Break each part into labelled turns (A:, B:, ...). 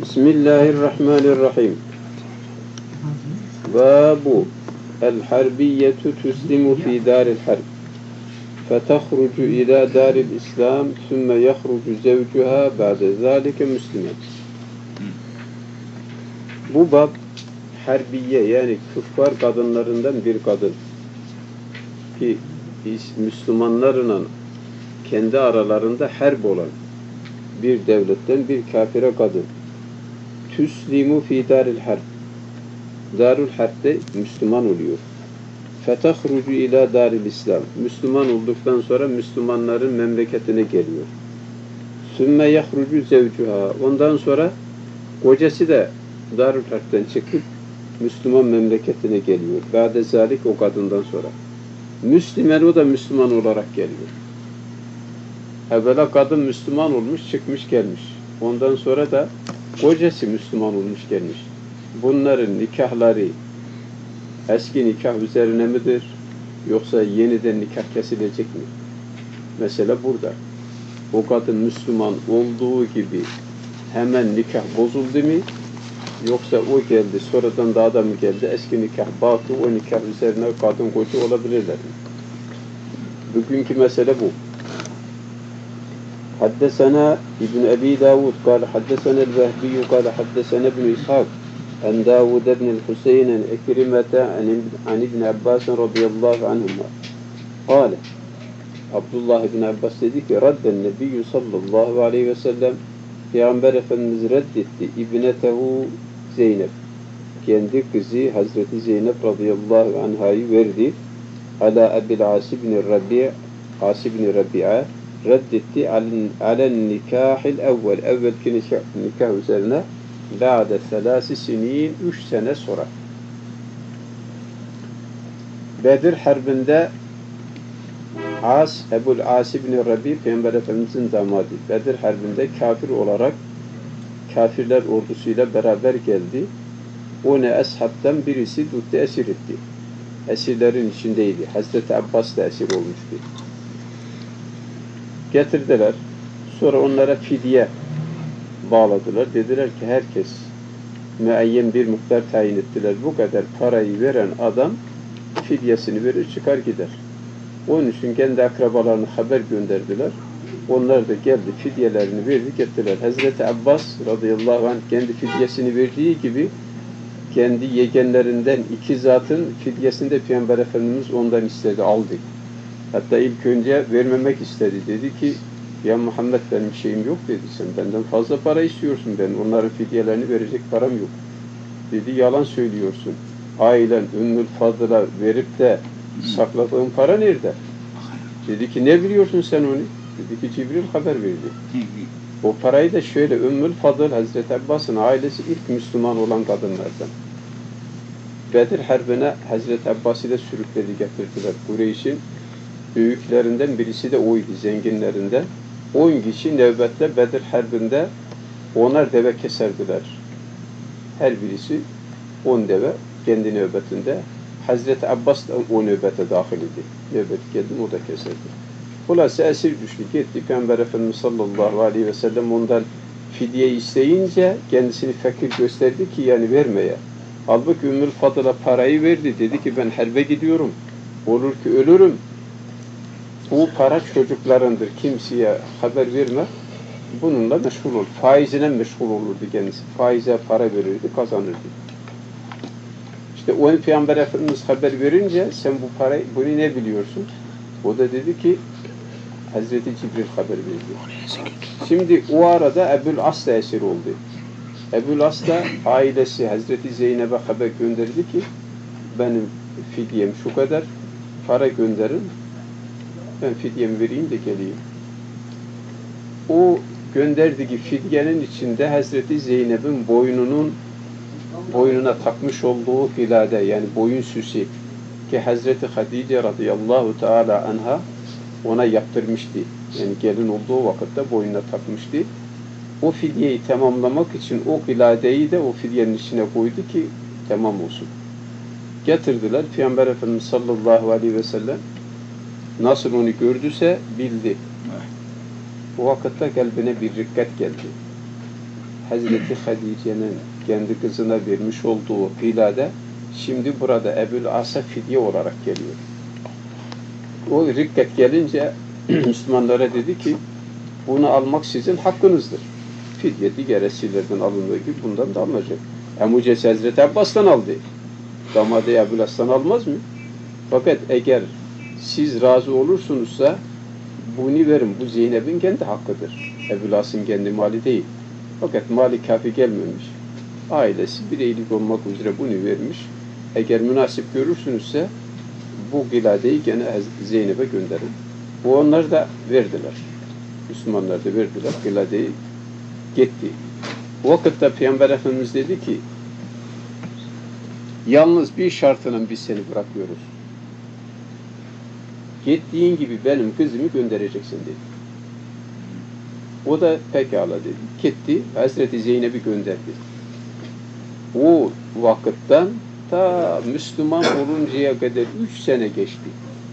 A: Bismillahirrahmanirrahim. Babu el-harbiyetu tuslimu fi daril harb. Fetahrucu ila daril İslam sümme yahrucu zevcuha ba'de zalike müslimen. Bu bab harbiye yani küffar kadınlarından bir kadın ki Müslümanlarla kendi aralarında harp olan bir devletten bir kafire kadın. Tüslimu fi daril harb. Darul harpte Müslüman oluyor. Fetahrucu ila daril İslam. Müslüman olduktan sonra Müslümanların memleketine geliyor. Sümme yahrucu zevcuha. Ondan sonra kocası da darul harpten çıkıp Müslüman memleketine geliyor. Ba'de zalik o kadından sonra. Müslüman o da Müslüman olarak geliyor. Evvela kadın Müslüman olmuş, çıkmış gelmiş. Ondan sonra da kocası Müslüman olmuş gelmiş. Bunların nikahları eski nikah üzerine midir? Yoksa yeniden nikah kesilecek mi? Mesela burada. O kadın Müslüman olduğu gibi hemen nikah bozuldu mu? Yoksa o geldi, sonradan da adam geldi, eski nikah batı, o nikah üzerine kadın koca olabilirler mi? Bugünkü mesele bu. حدثنا ابن أبي داود قال حدثنا الوهبي قال حدثنا ابن إسحاق عن داود بن الحسين عن إكرمة عن ابن عباس رضي الله عنهما قال Abdullah ibn Abbas dedi ki radden nebiyyü sallallahu aleyhi ve sellem Peygamber Efendimiz reddetti İbnetehu Zeynep kendi kızı Hazreti Zeynep radıyallahu anhayı verdi ala Ebil As ibn Rabi'a reddetti alen nikahil evvelki nikah üzerine ba'de 3 sinin 3 sene sonra Bedir Harbi'nde Ebu'l As ibn Rabi Peygamber Efendimiz'in damadı Bedir Harbi'nde kafir olarak kafirler ordusuyla beraber geldi. Onu eshabtan birisi tuttu, esir etti. Esirlerin içindeydi. Hazreti Abbas da esir olmuştu. Getirdiler. Sonra onlara fidye bağladılar. Dediler ki herkes müeyyen bir miktar tayin ettiler. Bu kadar parayı veren adam fidyesini verir çıkar gider. Onun için kendi akrabalarına haber gönderdiler. Onlar da geldi fidyelerini verdi gettiler. Hazreti Abbas radıyallahu anh kendi fidyesini verdiği gibi kendi yegenlerinden iki zatın fidyesini de Peygamber Efendimiz ondan istedi, aldı. Hatta ilk önce vermemek istedi. Dedi ki ya Muhammed benim bir şeyim yok dedi. Sen benden fazla para istiyorsun. Ben onların fidyelerini verecek param yok. Dedi yalan söylüyorsun. Ailen Ümmül Fadıl'a verip de sakladığın para nerede? Dedi ki ne biliyorsun sen onu? Dedi ki Cibril haber verdi. O parayı da şöyle Ümmül Fadıl Hazreti Abbas'ın ailesi ilk Müslüman olan kadınlardan. Bedir Harbi'ne Hazreti Abbas'ı da sürükledi getirdiler. Kureyş'in büyüklerinden birisi de oydu, zenginlerinden. 10 kişi nöbetle Bedir Harbi'nde 10'ar deve keserdiler. Her birisi 10 deve kendi nöbetinde. Hazreti Abbas da o nöbete dahil idi. Nöbet geldi, o da keserdi. Hulasa esir düştü, gitti. Peygamber Efendimiz sallallahu aleyhi ve sellem ondan fidye isteyince kendisini fakir gösterdi ki yani vermeye. Halbuki Ümmül Fadıl'a parayı verdi. Dedi ki ben harbe gidiyorum. Olur ki ölürüm. Bu para çocuklarındır. Kimseye haber verme. Bununla meşgul ol. Faizine meşgul olurdu kendisi. Faize para verirdi, kazanırdı. İşte o Peygamber Efendimiz haber verince sen bu parayı, bunu ne biliyorsun? O da dedi ki Hazreti Cibril haber verdi. Şimdi o arada Ebu'l As da esir oldu. Ebu'l As da ailesi Hazreti Zeynep'e haber gönderdi ki benim fidyem şu kadar para gönderin ben fidyemi vereyim de geleyim. O gönderdiği fidyenin içinde Hazreti Zeynep'in boynuna takmış olduğu hilade yani boyun süsü ki Hazreti Hatice radıyallahu teala anha ona yaptırmıştı. Yani gelin olduğu vakitte boynuna takmıştı. O fidyeyi tamamlamak için o hiladeyi de o fidyenin içine koydu ki tamam olsun. Getirdiler. Peygamber Efendimiz sallallahu aleyhi ve sellem nasıl onu gördüyse bildi. O vakitte kalbine bir rikkat geldi. Hazreti Hadice'nin kendi kızına vermiş olduğu gilade şimdi burada Ebu'l As'a fidye olarak geliyor. O rikket gelince Müslümanlara dedi ki bunu almak sizin hakkınızdır. Fidye diğer esirlerden alındığı gibi bundan da alınacak. Ebu Cesi Hazreti Abbas'tan aldı. Damadı Ebu'l As'tan almaz mı? Fakat eğer siz razı olursunuzsa bunu verin. Bu Zeynep'in kendi hakkıdır. Ebu'l As'ın kendi mali değil. Fakat mali kafi gelmemiş. Ailesi bir iyilik olmak üzere bunu vermiş. Eğer münasip görürsünüzse bu giladeyi gene Zeynep'e gönderin. Bu onlar da verdiler. Müslümanlar da verdiler. Giladeyi gitti. O vakitte Peygamber Efendimiz dedi ki yalnız bir şartla biz seni bırakıyoruz. Gittiğin gibi benim kızımı göndereceksin dedi. O da pekala dedi. Gitti. Hazreti Zeynep'i gönderdi. O vakitten ta Müslüman oluncaya kadar 3 sene geçti.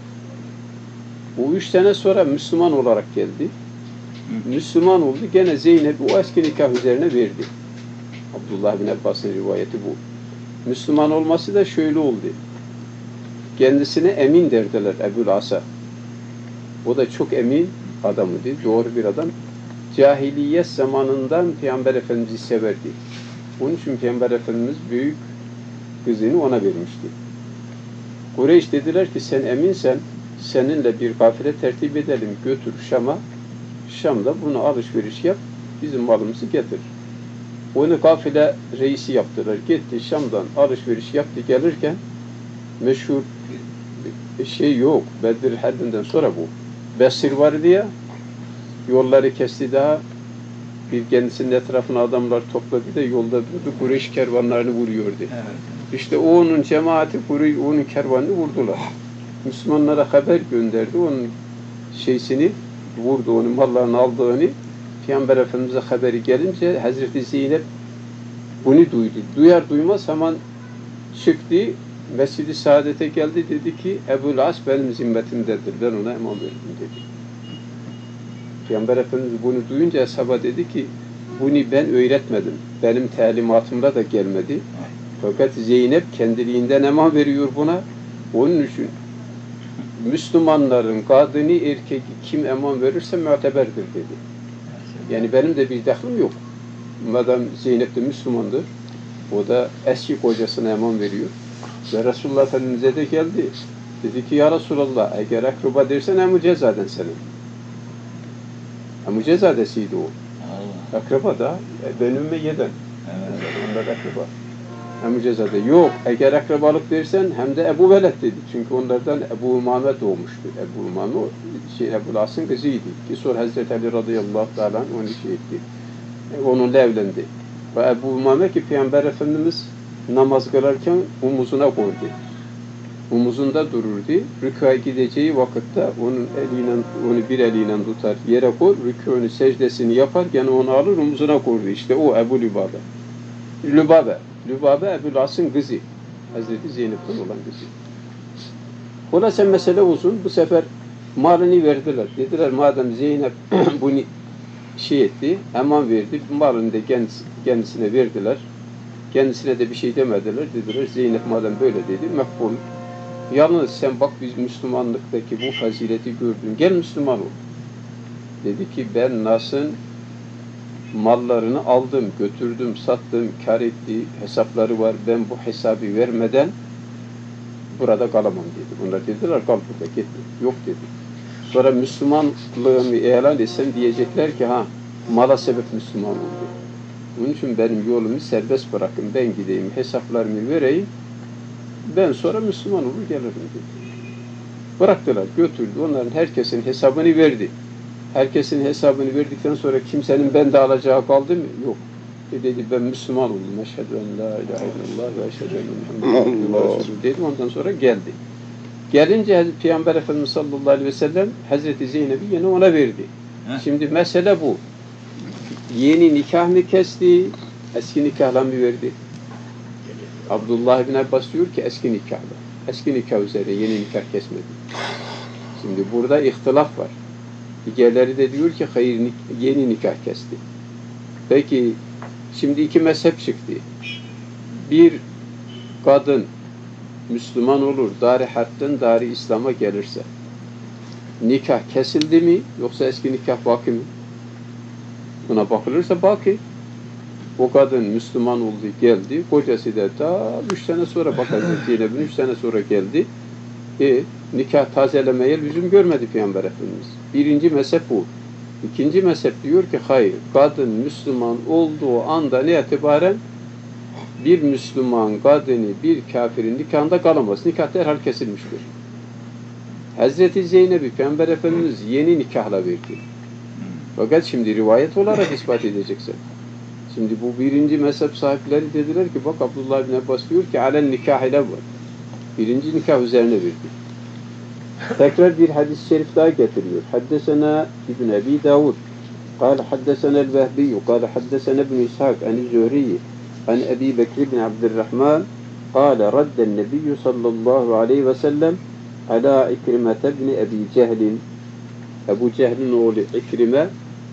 A: Bu 3 sene sonra Müslüman olarak geldi. Müslüman oldu. Gene Zeynep'i o eski nikah üzerine verdi. Abdullah bin Abbas'ın rivayeti bu. Müslüman olması da şöyle oldu. Kendisine emin derdiler Ebu'l As'a. O da çok emin adamıydı. Doğru bir adam. Cahiliyet zamanından Peygamber Efendimiz'i severdi. Onun için Peygamber Efendimiz büyük kızını ona vermişti. Kureyş dediler ki sen eminsen seninle bir kafile tertip edelim. Götür Şam'a. Şam'da bunu alışveriş yap. Bizim malımızı getir. Onu kafile reisi yaptılar. Gitti Şam'dan alışveriş yaptı gelirken meşhur şey yok. Bedir Harbi'nden sonra bu. Besir vardı ya yolları kesti daha bir kendisinin etrafına adamlar topladı da yolda durdu. Kureyş kervanlarını vuruyordu. Evet. İşte onun cemaati onun kervanını vurdular. Müslümanlara haber gönderdi. Onun şeysini vurdu. Onun mallarını aldığını Peygamber Efendimiz'e haberi gelince Hazreti Zeynep bunu duydu. Duyar duymaz hemen çıktı. Mescid-i Saadet'e geldi. Dedi ki Ebu'l As benim zimmetimdedir. Ben ona eman verdim dedi. Peygamber Efendimiz bunu duyunca ashaba dedi ki bunu ben öğretmedim. Benim talimatımda da gelmedi. Fakat Zeynep kendiliğinden eman veriyor buna. Onun için Müslümanların kadını erkeği kim eman verirse müteberdir dedi. Yani benim de bir dahlim yok. Madem Zeynep de Müslümandır. O da eski kocasına eman veriyor. Ve Resulullah Efendimiz'e de geldi. Dedi ki ya Resulallah eğer akraba dersen Ebu Cezaden senin. Ebu Cezadesiydi o. Allah. Akraba da ben Ümmeyye'den. Evet. Onlar akraba. Ebu Cezade. Yok eğer akrabalık dersen hem de Ebu Veled dedi. Çünkü onlardan Ebu Umame doğmuştu. Ebu Umame Ebu'l As'ın kızıydı. Ki sonra Hazreti Ali radıyallahu ta'ala onu şey etti. Onunla evlendi. Ve Ebu Umame ki Peygamber Efendimiz namaz kılarken omuzuna koydu. Omuzunda dururdu. Rükûa gideceği vakitte onu bir eliyle tutar, yere koy, rükûnu secdesini yapar, gene onu alır omuzuna koydu. İşte o Ebu Lübabe. Lübabe Ebu'l As'ın kızı. Hazreti Zeynep'ten olan kızı. Olası mesele uzun. Bu sefer malını verdiler. Dediler madem Zeynep bunu şey etti, eman verdi, malını da kendisine verdiler. Kendisine de bir şey demediler. Dediler Zeynep madem böyle dedi, makbul. Yalnız sen bak biz Müslümanlıktaki bu fazileti gördün. Gel Müslüman ol. Dedi ki ben nasıl mallarını aldım, götürdüm, sattım, kar etti, hesapları var. Ben bu hesabı vermeden burada kalamam dedi. Onlar dediler kal burada gitme. Yok dedi. Sonra Müslümanlığımı ilan etsem diyecekler ki ha mala sebep Müslüman oldu. Onun için benim yolumu serbest bırakın. Ben gideyim, hesaplarımı vereyim. Ben sonra Müslüman olur gelirim dedi. Bıraktılar, götürdü. Onların herkesin hesabını verdi. Herkesin hesabını verdikten sonra kimsenin bende alacağı kaldı mı? Yok. Dedi ben Müslüman oldum. Eşhedü en la ilahe illallah ve eşhedü enne Muhammeden Resulullah dedi. Ondan sonra geldi. Gelince Peygamber Efendimiz sallallahu aleyhi ve sellem Hazreti Zeynep'i yine ona verdi. Şimdi mesele bu. Yeni nikah mı kesti, eski nikahla mı verdi? Abdullah bin Abbas diyor ki eski nikahla. Eski nikah üzere yeni nikah kesmedi. Şimdi burada ihtilaf var. Diğerleri de diyor ki hayır yeni nikah kesti. Peki Şimdi iki mezhep çıktı. Bir kadın Müslüman olur, dar-ı harpten dar-ı İslam'a gelirse nikah kesildi mi yoksa eski nikah baki mi? Buna bakılırsa baki. O kadın Müslüman oldu, geldi. Kocası da ta 3 sene sonra bakacak Zeynep'in 3 sene sonra geldi. Nikah tazelemeye lüzum görmedi Peygamber Efendimiz. Birinci mezhep bu. İkinci mezhep diyor ki hayır. Kadın Müslüman olduğu andan itibaren bir Müslüman kadını bir kafirin nikahında kalamaz. Nikah derhal kesilmiştir. Hazreti Zeynep'i Peygamber Efendimiz yeni nikahla verdi. Fakat şimdi rivayet olarak ispat edeceksin. Şimdi bu birinci mezhep sahipleri dediler ki bak Abdullah bin Abbas diyor ki alen nikah ile var. Birinci nikah üzerine verdi. Tekrar bir hadis-i şerif daha getiriyor. Haddesena İbn Ebi Davud. قال حدثنا البهبي قال حدثنا ابن إسحاق عن الزهري عن أبي بكر بن عبد الرحمن قال رد النبي صلى الله عليه وسلم على إكرمة بن أبي جهل Ebu Cehil'in oğlu İkrime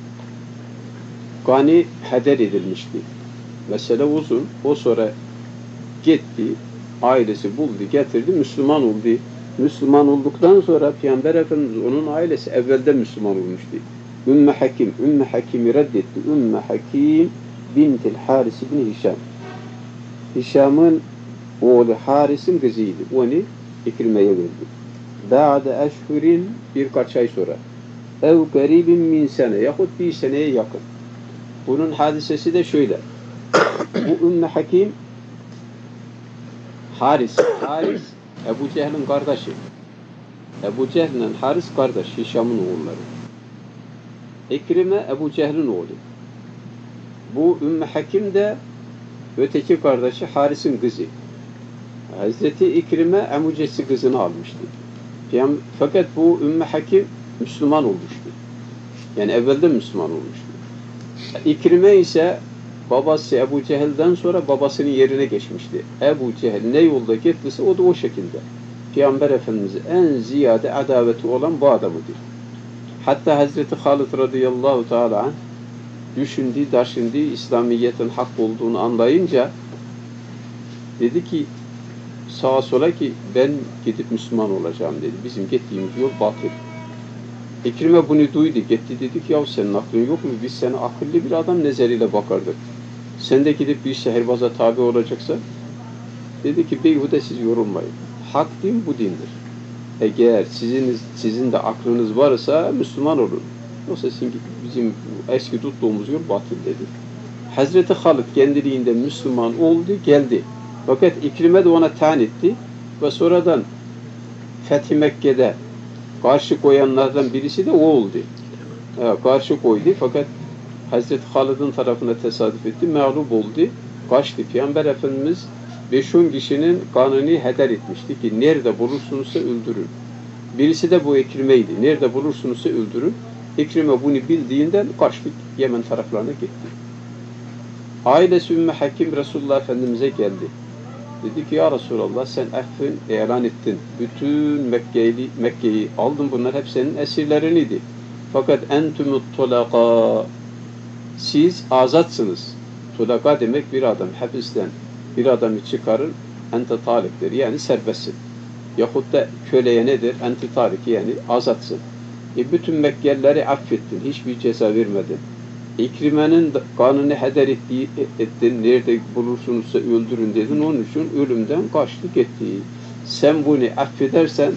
A: gani heder edilmişti. Mesele uzun. O sonra gitti, ailesi buldu, getirdi, Müslüman oldu. Müslüman olduktan sonra Peygamber Efendimiz onun ailesi evvelden Müslüman olmuştu. Ümmü Hakim'i reddetti. Ümmü Hakim bintil Haris ibn Hişam. Hişam'ın oğlu Haris'in kızıydı. Onu İkrime'ye verdi. Ba'de eşhurin birkaç ay sonra. Ev garibin min sene yahut bir seneye yakın. Bunun hadisesi de şöyle. Bu Ümmü Hakim Haris Ebu Cehil'in kardeşi. Ebu Cehil'in Haris kardeş, Hişam'ın oğulları. İkrime Ebu Cehil'in oğlu. Bu Ümmü Hakim de öteki kardeşi Haris'in kızı. Hazreti İkrime Emucesi kızını almıştı. Fakat bu Ümmü Hakim Müslüman olmuştu. Yani evvelden Müslüman olmuştu. İkrime ise babası Ebu Cehil'den sonra babasının yerine geçmişti. Ebu Cehil ne yolda gittiyse o da o şekilde. Peygamber Efendimiz'e en ziyade adaveti olan bu adamıdır. Hatta Hazreti Halid radıyallahu teala anh düşündü, taşındı, İslamiyet'in hak olduğunu anlayınca dedi ki sağa sola ki ben gidip Müslüman olacağım dedi. Bizim gittiğimiz yol batıl. İkrime bunu duydu, gitti dedi ki ya senin aklın yok mu? Biz sana akıllı bir adam nezeriyle bakardık. Sen de gidip bir şehirbaza tabi olacaksa dedi ki beyhude siz yorulmayın. Hak din bu dindir. Eğer sizin de aklınız varsa Müslüman olun. Yoksa bizim eski tuttuğumuz yol batıl dedi. Hazreti Halid kendiliğinde Müslüman oldu, geldi. Fakat İkrime de ona taan etti ve sonradan Fethi Mekke'de karşı koyanlardan birisi de o oldu. Karşı koydu fakat Hazreti Halid'in tarafına tesadüf etti, mağlup oldu, kaçtı. Peygamber Efendimiz 5-10 kişinin kanını heder etmişti ki nerede bulursunuzsa öldürün. Birisi de bu İkrime'ydi. Nerede bulursunuzsa öldürün. İkrime bunu bildiğinden kaçtı, Yemen taraflarına gitti. Ailesi Ümmü Hakim Resulullah Efendimiz'e geldi. Dedi ki ya Resulallah sen affın ilan ettin. Bütün Mekke'yi aldın. Bunlar hep senin esirleriniydi. Fakat entümüt tulaka siz azatsınız. Tulaka demek bir adam hapisten bir adamı çıkarır ente taliktir. Yani serbestsin. Yahut da köleye nedir? Ente talik yani azatsın. Bütün Mekkelileri affettin. Hiçbir ceza vermedin. İkrime'nin kanını heder ettin, nerede bulursunuzsa öldürün dedin, onun için ölümden kaçtı gitti. Sen bunu affedersen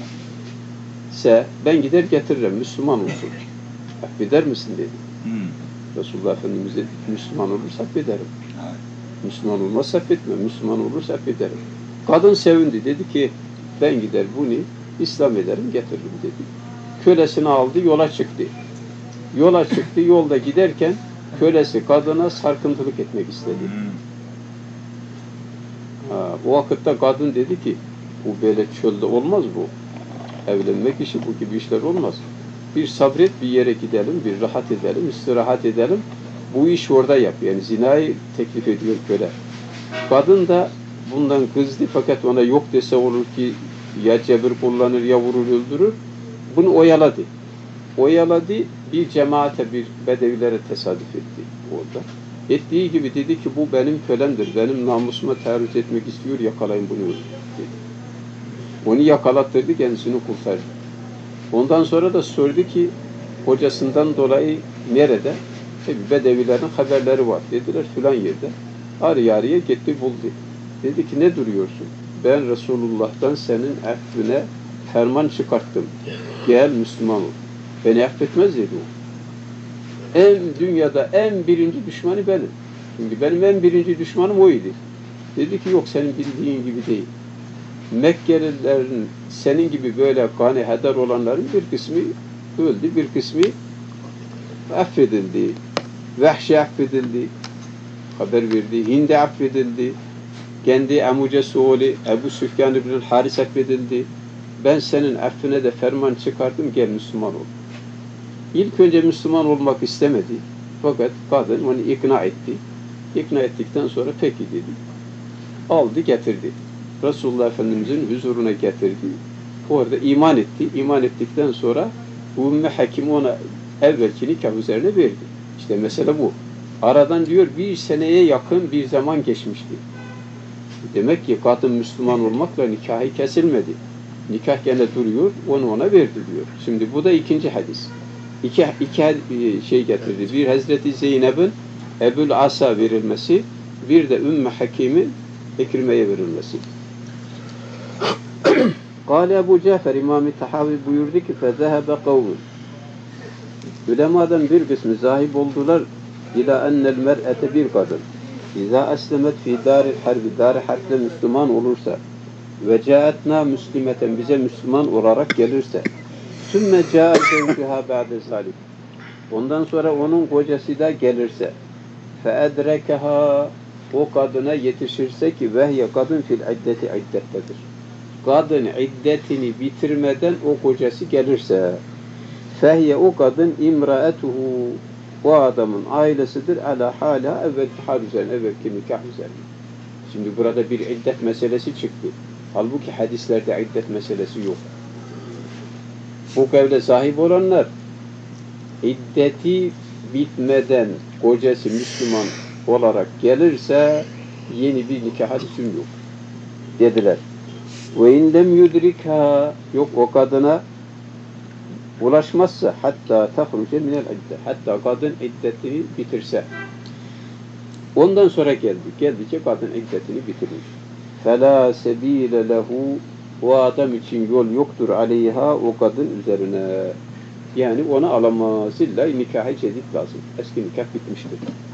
A: ben gider getiririm, Müslüman olsun. Affeder misin dedi. Resulullah Efendimiz dedi, Müslüman olursa affederim. Müslüman olmazsa affetmem, Müslüman olursa affederim. Kadın sevindi, dedi ki ben gider bunu İslam ederim, getiririm dedi. Kölesini aldı, yola çıktı. Yolda giderken kölesi kadına sarkıntılık etmek istedi. O vakitte kadın dedi ki bu böyle çölde olmaz bu. Evlenmek işi bu gibi işler olmaz. Bir sabret, bir yere gidelim, bir rahat edelim, istirahat edelim. Bu iş orada yap. Yani zinayı teklif ediyor köle. Kadın da bundan kızdı fakat ona yok dese olur ki ya cebir kullanır ya vurur öldürür. Bunu oyaladı. Bir cemaate, bir bedevilere tesadüf etti orada. Ettiği gibi dedi ki bu benim kölemdir. Benim namusuma taarruz etmek istiyor. Yakalayın bunu dedi. Onu yakalattırdı, kendisini kurtardı. Ondan sonra da sordu ki kocasından dolayı nerede? Bedevilerin haberleri var. Dediler filan yerde. Arıya gitti buldu. Dedi ki ne duruyorsun? Ben Resulullah'tan senin affine ferman çıkarttım. Gel Müslüman ol. Beni affetmez dedi o. Dünyada en birinci düşmanı benim. Çünkü benim en birinci düşmanım oydu. Dedi ki yok senin bildiğin gibi değil. Mekkelilerin senin gibi böyle gani heder olanların bir kısmı öldü, bir kısmı affedildi. Vehşi affedildi. Haber verdi. Hindi affedildi. Kendi amcası oğlu Ebu Süfyan ibn Haris affedildi. Ben senin affine de ferman çıkardım, gel Müslüman ol. İlk önce Müslüman olmak istemedi. Fakat kadın onu ikna etti. İkna ettikten sonra peki dedi. Aldı getirdi. Resulullah Efendimiz'in huzuruna getirdi. Orada iman etti. İman ettikten sonra Ümmü Hakim ona evvelki nikah üzerine verdi. İşte mesele bu. Aradan diyor bir seneye yakın bir zaman geçmişti. Demek ki kadın Müslüman olmakla nikahı kesilmedi. Nikah gene duruyor, onu ona verdi diyor. Şimdi bu da ikinci hadis. İki şey getirdi. Bir Hazreti Zeynep'in Ebu'l As'a verilmesi, bir de Ümmü Hakim'in İkrime'ye verilmesi. Kâle Ebu Cafer İmam-ı Tahavi buyurdu ki فَذَهَبَ قَوْمٌ Ulemadan bir kısmı zahip oldular ila ennel mer'ete bir kadın İza eslemet fi daril harbi dar-ı harpte Müslüman olursa ve caetna müslimeten bize Müslüman olarak gelirse sümme caet zevcuha ba'de zalik ondan sonra onun kocası da gelirse fe edrekeha o kadına yetişirse ki vehye kadın fil iddeti iddettedir. Kadın iddetini bitirmeden o kocası gelirse fehye o kadın imraetuhu o adamın ailesidir ala hala evvelki hal üzerine, evvelki nikah üzerine. Şimdi burada bir iddet meselesi çıktı. Halbuki hadislerde iddet meselesi yok. Bu kavle sahip olanlar iddeti bitmeden kocası Müslüman olarak gelirse yeni bir nikaha lüzum yok dediler. Ve indem yudrikha yok o kadına ulaşmazsa hatta tahruce minel iddet. Hatta kadın iddetini bitirse. Ondan sonra geldikçe kadın iddetini bitirmiş. Fela sebile lehu o adam için yol yoktur aleyha o kadın üzerine. Yani onu alamaz. İlla nikah-ı cedid lazım. Eski nikah bitmiştir.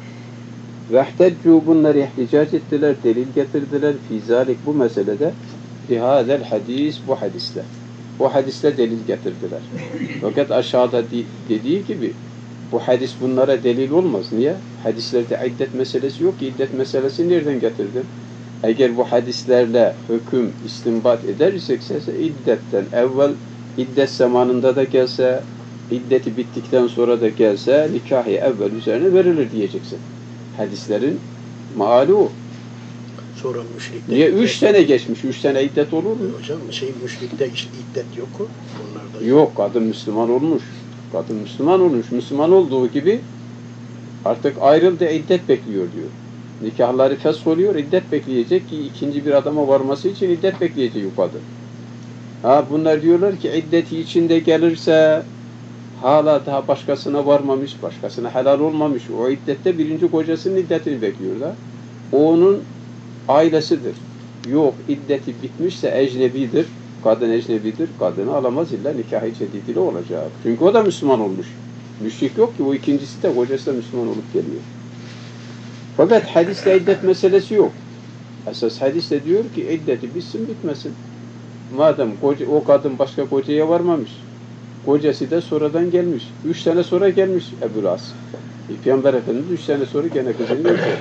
A: Vehteccu bunları ihticac ettiler, delil getirdiler. Fizalik bu meselede bihâzel hadis bu hadisle. Bu hadisle delil getirdiler. Fakat aşağıda dediği gibi bu hadis bunlara delil olmaz. Niye? Hadislerde iddet meselesi yok ki. İddet meselesi nereden getirdin? Eğer bu hadislerle hüküm istinbat edersek iddetten evvel iddet zamanında da gelse iddeti bittikten sonra da gelse nikahı evvel üzerine verilir diyeceksin. Hadislerin maali o.
B: Sonra müşrikte...
A: Niye? 3 sene geçmiş. 3 sene iddet olur mu?
B: Hocam müşrikte iddet yok mu? Onlarda
A: yok. Kadın Müslüman olmuş. Kadın Müslüman olmuş. Müslüman olduğu gibi artık ayrıldı, iddet bekliyor diyor. Nikahları fesh oluyor, iddet bekleyecek ki ikinci bir adama varması için iddet bekleyecek o kadın. Bunlar diyorlar ki iddeti içinde gelirse hala daha başkasına varmamış, başkasına helal olmamış. O iddette birinci kocasının iddetini bekliyor da. O onun ailesidir. Yok, iddeti bitmişse ecnebidir. Kadın ecnebidir. Kadını alamaz illa nikah-ı cedid ile olacak. Çünkü o da Müslüman olmuş. Müşrik yok ki o ikincisi de kocası da Müslüman olup geliyor. Fakat hadiste iddet meselesi yok. Esas hadiste diyor ki iddeti bitsin bitmesin. Madem o kadın başka kocaya varmamış. Kocası da sonradan gelmiş. 3 sene sonra gelmiş Ebu'l As. Peygamber Efendimiz 3 sene sonra gene kızını götürdü.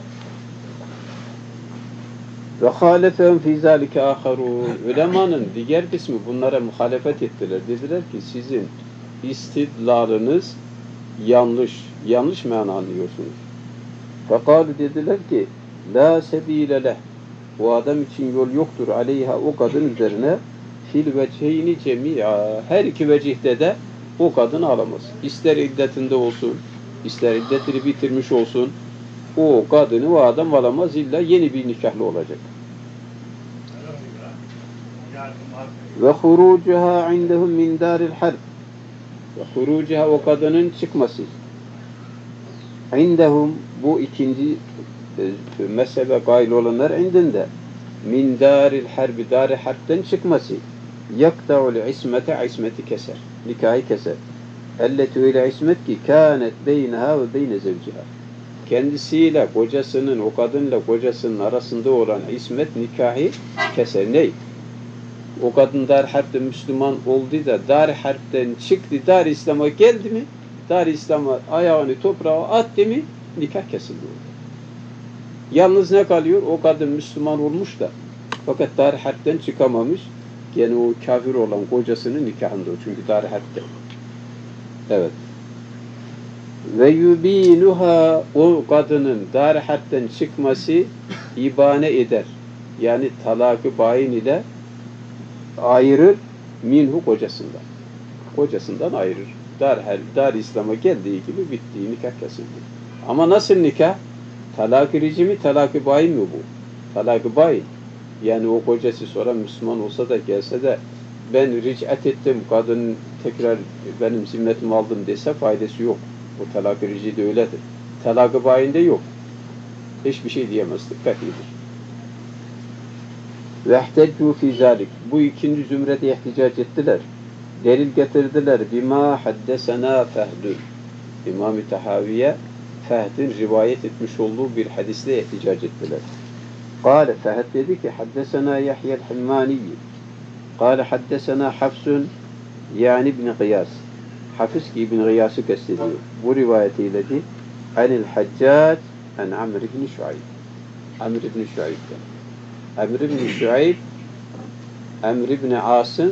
A: Ve halefehum fî zâlike âkharûn. Ulemanın diğer kısmı bunlara muhalefet ettiler. Dediler ki sizin istidlalınız yanlış mana anlıyorsunuz. Fekâlu dediler ki lâ sebîle leh. O adam için yol yoktur aleyha o kadın üzerine fil vecheyni cemî'a. Her iki vecihte de o kadını alamaz. İster iddetinde olsun, ister iddetini bitirmiş olsun, o kadını o adam alamaz, illa yeni bir nikahlı olacak. Ve hurucuha indehum min daril harb. Ve hurucuha, o kadının çıkması. İndehum, bu ikinci mezhebe gail olanlar indinde. Min daril harbi, dar-ı harpten çıkması. Yakta'ul ismete, ismeti keser. Nikahı keser. Elleti öyle ismet ki kânet beyneha ve beyne zevciha. Kendisiyle kocasının, o kadınla kocasının arasında olan ismet nikahı keser. Ney? O kadın dar harpte Müslüman oldu da dar harpten çıktı, dar İslam'a geldi mi, dar İslam'a ayağını toprağa attı mı, nikah kesildi orada. Yalnız ne kalıyor? O kadın Müslüman olmuş da fakat dar harpten çıkamamış. Gene o kafir olan kocasının nikahında o. Çünkü dar harpte. Evet. Ve yubinuha, o kadının dar harpten çıkması ibane eder. Yani talak-ı bayin ile ayırır minhu, kocasından. Kocasından ayırır. Dar İslam'a geldiği gibi bittiği, nikah kesildi. Ama nasıl nikah? Talak-ı ricimi, talak-ı bayin mi bu? Talak-ı bayin. Yani o kocası sonra Müslüman olsa da gelse de ben ric'at ettim, kadın tekrar benim zimmetimi aldım dese faydası yok. O talak-ı rici de öyledir. Talak-ı bayin de yok. Hiçbir şey diyemezdik. Katidir. وَاحْتَجُّوا فِي ذَٰلِكِ, bu ikinci zümrede ihticac ettiler. Delil getirdiler. بِمَا حَدَّسَنَا فَهْدٌ, İmam-ı Tahaviye Fehd'in rivayet etmiş olduğu bir hadisle ihticac ettiler. قال, Fehd dedi ki حَدَّسَنَا يَحْيَ الْحِمَّانِيِّ قال حَدَّسَنَا حَفْسٌ yani İbn-i Gıyas. Hafız ki İbn-i Gıyas'ı kastediyor. Bu rivayetiyle de Anil Haccac en Amr ibn Şuayb. Amr ibn Şuayb'den. Amr ibn Şuayb, Amr ibn As'ın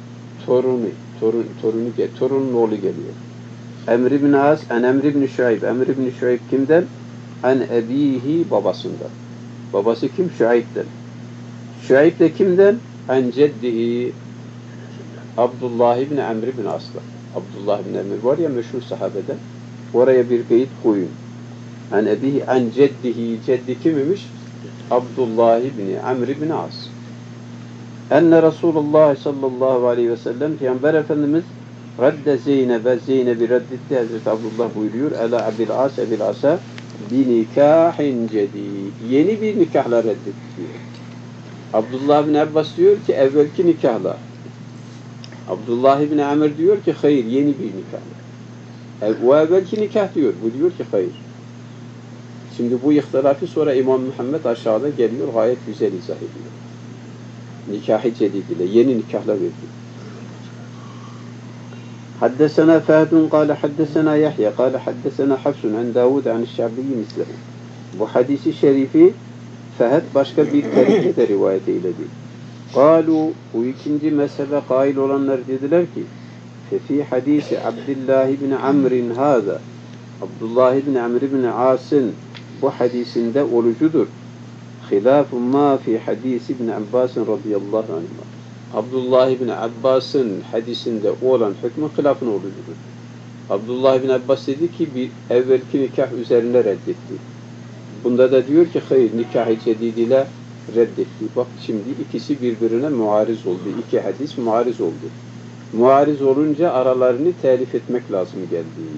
A: torunun oğlu geliyor. Amr ibn As, en Amr ibn Şuayb. Amr ibn Şuayb kimden? En ebihi, babasından. Babası kim? Şuayb'den. Şuayb de kimden? En ceddihi, Abdullah ibn Amr ibn As'la. Abdullah ibn Amr var ya, meşhur sahabeden. Oraya bir kayıt koyun. En ebihi, en ceddihi. Ceddi kimmiş? Abdullah ibn Amr ibn As. Enne Resulullah sallallahu aleyhi ve sellem, Peygamber Efendimiz redde Zeynep'i reddetti. Hazreti Abdullah buyuruyor. Ela Abil As, Abil As'a bi nikahin cedid. Yeni bir nikahla reddetti diyor. Abdullah bin Abbas diyor ki evvelki nikahla. Abdullah bin Amr diyor ki hayır, yeni bir nikahla. O evvelki nikah diyor. Bu diyor ki hayır. Şimdi bu ihtilafı sonra İmam Muhammed aşağıda geliyor, gayet güzel izah ediyor. Nikah-ı cedid ile, yeni nikahla verdi. Haddesena Fehdun kâle haddesena Yahya kâle haddesena Hafsun en Davud an Şabi'yi mislehu. Bu hadisi şerifi Fehd başka bir tercihte rivayet eyledi. Kâlu, bu ikinci mezhebe kail olanlar dediler ki fefî hadisi Abdullah ibn Amr'in hâzâ, Abdullah ibn Amr ibn As'ın bu hadisinde olucudur. Hilâfun mâ fî hadisi ibn Abbas'ın radıyallahu anh. Abdullah ibn Abbas'ın hadisinde olan hükmün hilafın olucudur. Abdullah ibn Abbas dedi ki bir evvelki nikah üzerine reddetti. Bunda da diyor ki hayır, nikah-ı cedid ile reddetti. Bak şimdi ikisi birbirine muariz oldu. İki hadis muariz oldu. Muariz olunca aralarını telif etmek lazım geldi.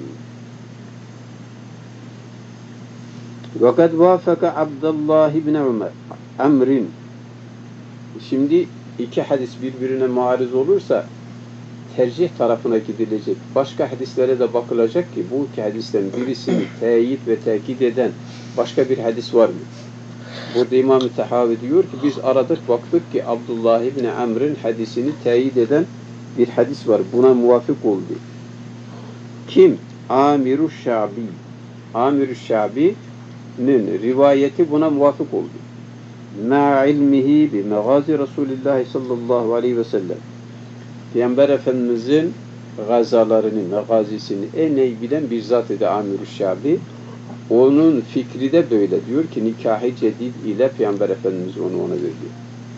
A: وَقَدْ وَافَقَ Abdullah ibn Amr'in. Şimdi iki hadis birbirine muariz olursa tercih tarafına gidilecek. Başka hadislere de bakılacak ki bu iki hadisten birisini teyit ve tekit eden başka bir hadis var mı? Burada İmam-ı Tahavi diyor ki biz aradık, baktık ki Abdullah ibn Amr'in hadisini teyit eden bir hadis var. Buna muvafık oldu. Kim? Amiru Şabi. Amiru Şabi'nin rivayeti buna muvafık oldu. Ma ilmihi bi megazi Resulullah sallallahu aleyhi ve sellem. Peygamber Efendimizin gazalarını, megazisini en iyi bilen bir zat idi Amir-ü Şabi. Onun fikri de böyle diyor ki nikah-ı cedid ile Peygamber Efendimiz onu ona veriyor.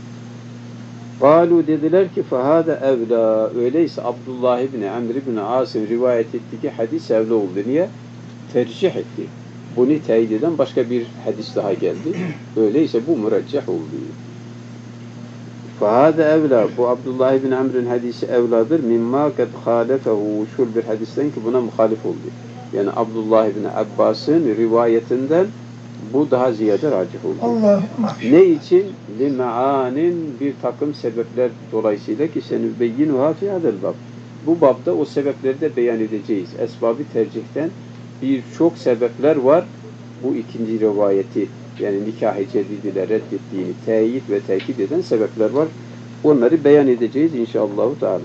A: Kalu, dediler ki fehâde evlâ, öyleyse Abdullah ibn Amr ibn As'ın rivayet ettiği hadis evlâ oldu. Niye? Tercih etti. Bunu teyit eden başka bir hadis daha geldi. Öyleyse bu mürecceh oluyor. فَهَذَا evla. Bu Abdullah ibn Amr'ın hadisi evladır. مِمَّا قَدْ خَالَفَهُ. Şul bir hadisten ki buna muhalif oldu. Yani Abdullah ibn Abbas'ın rivayetinden bu daha ziyade racih oldu.
C: Allah.
A: Ne için? لِمَعَانٍ bir takım sebepler dolayısıyla ki سَنُبَيِّنُهَا فِي هَذَا الْبَابِ. Bu babda o sebepleri de beyan edeceğiz. Esbab-ı tercihten birçok sebepler var. Bu ikinci rivayeti yani nikah-ı cedidile reddettiğini teyit ve tekit eden sebepler var. Onları beyan edeceğiz inşallahü teala.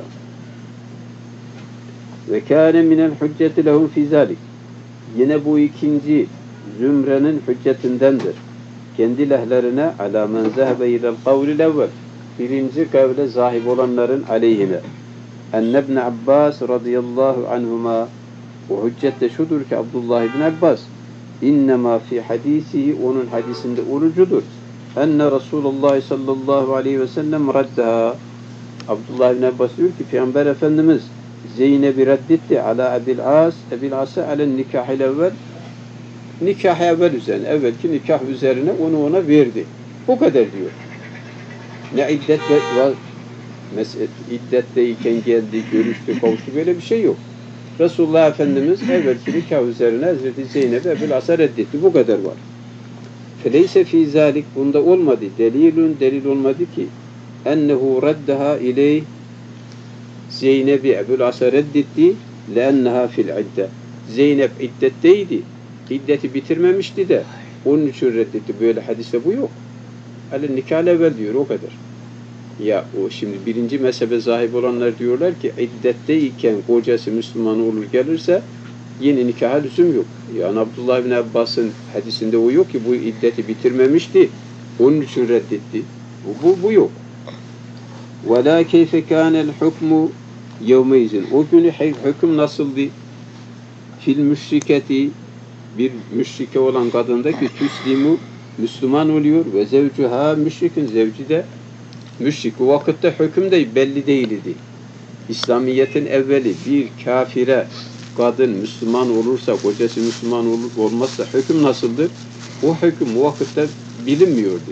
A: Ve kâne minel hücceti lehum fî zâlik. Yine bu ikinci zümrenin hüccetindendir. Kendi lehlerine alâ men zehebe ilel kavlil evvel. Birinci kavle zahib olanların aleyhine. Enne ibn Abbas radıyallahu anhuma. O hüccet de şudur ki Abdullah ibn Abbas İnnemâ fi hadîsihi onun hadisinde olucudur. Enne Resulullah sallallahu aleyhi ve sellem raddaha. Abdullah ibn Abbas diyor ki Peygamber Efendimiz Zeynep'i reddetti ala Ebil As'a alen nikahil evvel. Nikah evvel üzerine, evvelki nikah üzerine onu ona verdi. Bu kadar diyor. Ne iddet var, iddetteyken geldi, görüştü, kavuştu böyle bir şey yok. Resulullah Efendimiz evvelki nikah üzerine Hazreti Zeynep'i Ebil As'a reddetti. Bu kadar var. Feleyse fî zâlik bunda olmadı. Delil olmadı ki ennehu raddaha ileyh Zeynep'i Ebil As'a reddetti leenneha fil idde. Zeynep iddetteydi. İddeti bitirmemişti de onun için reddetti. Böyle hadiste bu yok. Alin nikah evvel diyor o kadar. Ya o şimdi birinci mezhebe sahip olanlar diyorlar ki iddetteyken kocası Müslüman olur gelirse yeni nikaha lüzum yok. Yani Abdullah bin Abbas'ın hadisinde o yok ki bu iddeti bitirmemişti. Onun için reddetti. Bu yok. وَلَا كَيْفَ كَانَ الْحُكْمُ يَوْمَيْزٍ O günü hüküm nasıldı? Fil müşriketi bir müşrike olan kadındaki tüslimu Müslüman oluyor ve zevcuha müşrikün zevci de müşrik. O vakitte hüküm de belli değildi. İslamiyet'in evveli bir kafire kadın Müslüman olursa, kocası Müslüman olmazsa hüküm nasıldır? O hüküm o vakitte bilinmiyordu.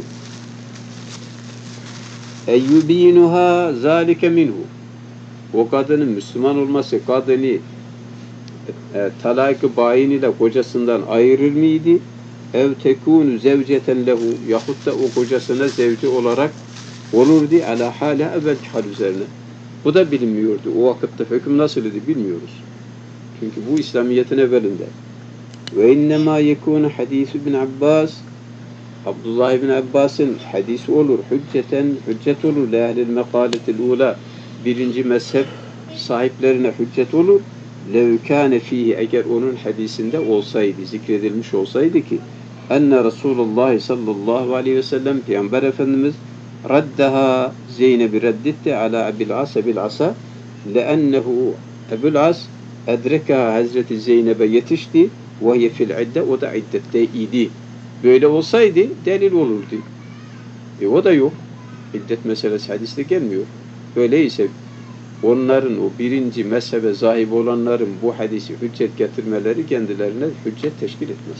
A: Eyyubinuha zalike minhu. O kadının Müslüman olması kadını talak-ı bayin ile kocasından ayırır mıydı? Ev tekunu zevceten lehu yahut da o kocasına zevci olarak olurdu ala hâle evvelki hal üzerine. Bu da bilinmiyordu. O vakitte hüküm nasıl idi bilmiyoruz. Çünkü bu İslamiyet'in evvelinde. Ve innemâ yekûne hadîsü bin Abbas Abdullah ibn Abbas'ın hadisi olur. Hüccet olur. Le ehlil mekâletil ula birinci mezhep sahiplerine hüccet olur. Lev kâne fîhi eğer onun hadisinde olsaydı, zikredilmiş olsaydı ki enne Resulullah sallallahu aleyhi ve sellem Peygamber Efendimiz raddaha Zeynep'i reddetti ala Ebil As'a leennehu Ebil As edrekaha Hazreti Zeynep'e yetişti ve hiye fil idde o da iddette idi. Böyle olsaydı delil olurdu. O da yok. İddet meselesi hadiste gelmiyor. Öyleyse onların o birinci mezhebe sahip olanların bu hadisi hüccet getirmeleri kendilerine hüccet teşkil etmez.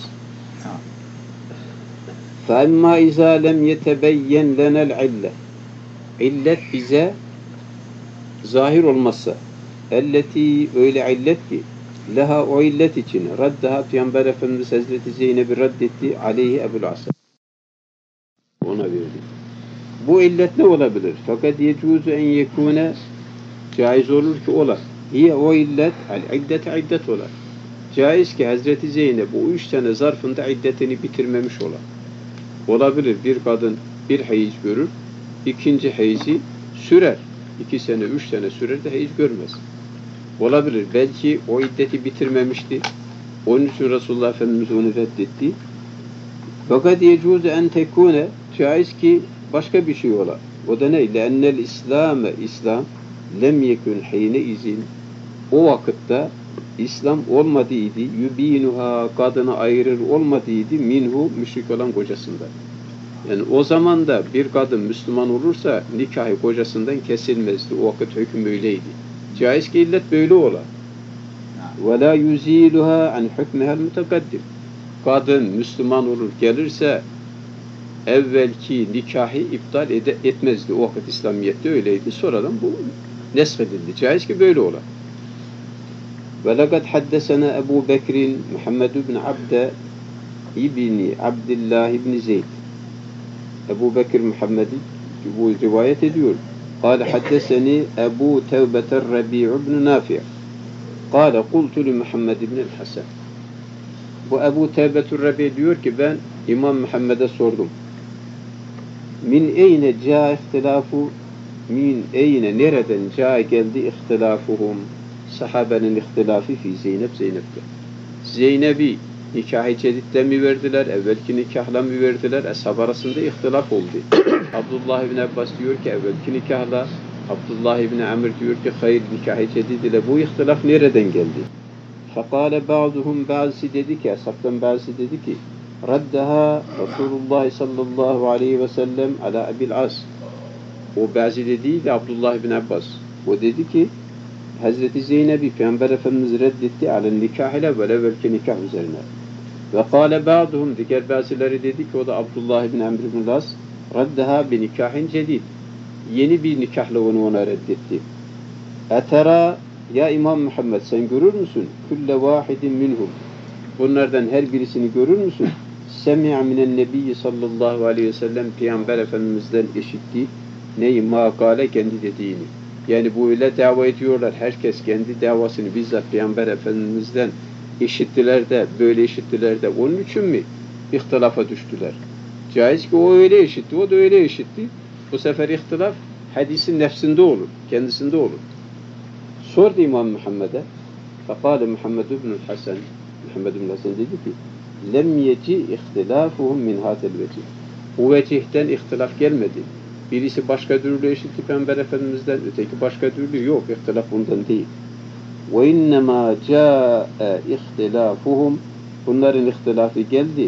A: فَاَمَّا اِذَا لَمْ يَتَبَيَّنْ لَنَا الْعِلَّةِ İllet bize zahir olmazsa elleti öyle illet ki leha o illet için raddaha Peygamber Efendimiz Hazreti Zeynep'i reddetti aleyhi Ebu'l As'a. Ona verdi. Bu illet ne olabilir? Fakat yecuzu en yekune caiz olur ki ola. Hiye o illet iddet ola. Caiz ki Hazreti Zeynep bu 3 sene zarfında iddetini bitirmemiş ola. Olabilir bir kadın bir hayız görür, ikinci hayızı sürer. 2 sene, 3 sene sürer de hayız görmez. Olabilir. Belki o iddeti bitirmemişti. Onun için Resulullah Efendimiz onu reddetti. Fakat yecuzu en tekune caiz ki başka bir şey ola. O da ne? Leennel İslam lem yekun hine izin o vakitte İslam olmadıydı. Yubinuha kadını ayırır olmadıydı minhu müşrik olan kocasından. Yani o zaman da bir kadın Müslüman olursa nikahı kocasından kesilmezdi. O vakit hüküm öyleydi. Caiz ki illet böyle ola. Ve la yuziluha an hükmehel mutekaddim. kadın Müslüman olur gelirse evvelki nikahı iptal etmezdi. O vakit İslamiyet'te öyleydi. Sonradan bu neshedildi. Caiz ki böyle ola. Ve lekad haddesena Ebu Bekir'in Muhammed ibn Abde İbni Abdullah ibn Zeyd. Ebu Bekir Muhammed'i bu rivayet ediyor. قال حدثني أبو توبة الربيع بن نافع قال قلت لمحمد بن الحسن. Bu Ebu Tevbetür Rebi diyor ki ben İmam Muhammed'e sordum. Min eyne ca ihtilafu min eyne nereden ca geldi ihtilafuhum sahabenin ihtilafı fi Zeynep'te. Zeynep'i nikah-ı cedidle mi verdiler, evvelki nikahla mı verdiler? Ashab arasında ihtilaf oldu. Abdullah ibn Abbas diyor ki evvelki nikahla, Abdullah ibn Amr diyor ki hayır nikah-ı cedid ile. Bu ihtilaf nereden geldi? Fekale ba'duhum bazı dedi ki, ashabtan bazı dedi ki raddaha Resulullah sallallahu aleyhi ve sellem ala Ebil As. O bazı dediği de Abdullah ibn Abbas. O dedi ki Hazreti Zeynep'i Peygamber Efendimiz reddetti alel nikah ile ve evvelki nikah üzerine. Ve kâle ba'duhum diğer bazıları dedi ki o da Abdullah ibn Amr ibn As raddaha bi nikahin cedid. Yeni bir nikahla ona reddetti. Etera ya İmam Muhammed sen görür müsün? Külle vahidin minhum. Bunlardan her birisini görür müsün? Semi'a minen nebiyyi sallallahu aleyhi ve sellem Peygamber Efendimiz'den işitti. Neyi makale kendi dediğini. Yani bu öyle dava ediyorlar. Herkes kendi davasını bizzat Peygamber Efendimiz'den işittiler de, böyle işittiler de. Onun için mi ihtilafa düştüler? Caiz ki o öyle işitti, o da öyle işitti. Bu sefer ihtilaf hadisin nefsinde olur, kendisinde olur. Sordu İmam Muhammed'e. Fekale Muhammed ibn Hasan. Muhammed ibn Hasan dedi ki lem yeci ihtilafuhum min hatel vecih. Bu vecihten ihtilaf gelmedi. Birisi başka türlü işitti Peygamber Efendimiz'den, öteki başka türlü yok. İhtilaf bundan değil. Ve innemâ câe ihtilâfuhum bunların ihtilafı geldi.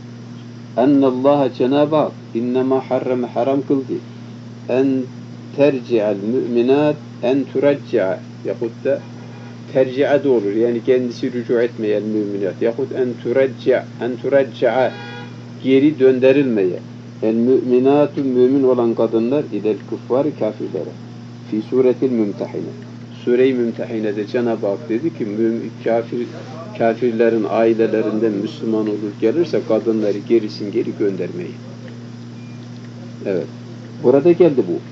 A: Ennallâhe Cenab-ı Hak innemâ harreme haram kıldı. En terci'el mü'minât en turacci'a yahut da terci'a da olur. Yani kendisi rücu etmeyen müminat. Yahut en turacci'a geri döndürülmeye. El müminatü mümin olan kadınlar idel kuffar kafirlere. Fi suretil mümtehine. Sure-i Mümtehine'de Cenab-ı Hak dedi ki kafirlerin ailelerinden Müslüman olur gelirse kadınları gerisin geri göndermeyi. Evet. Burada geldi bu.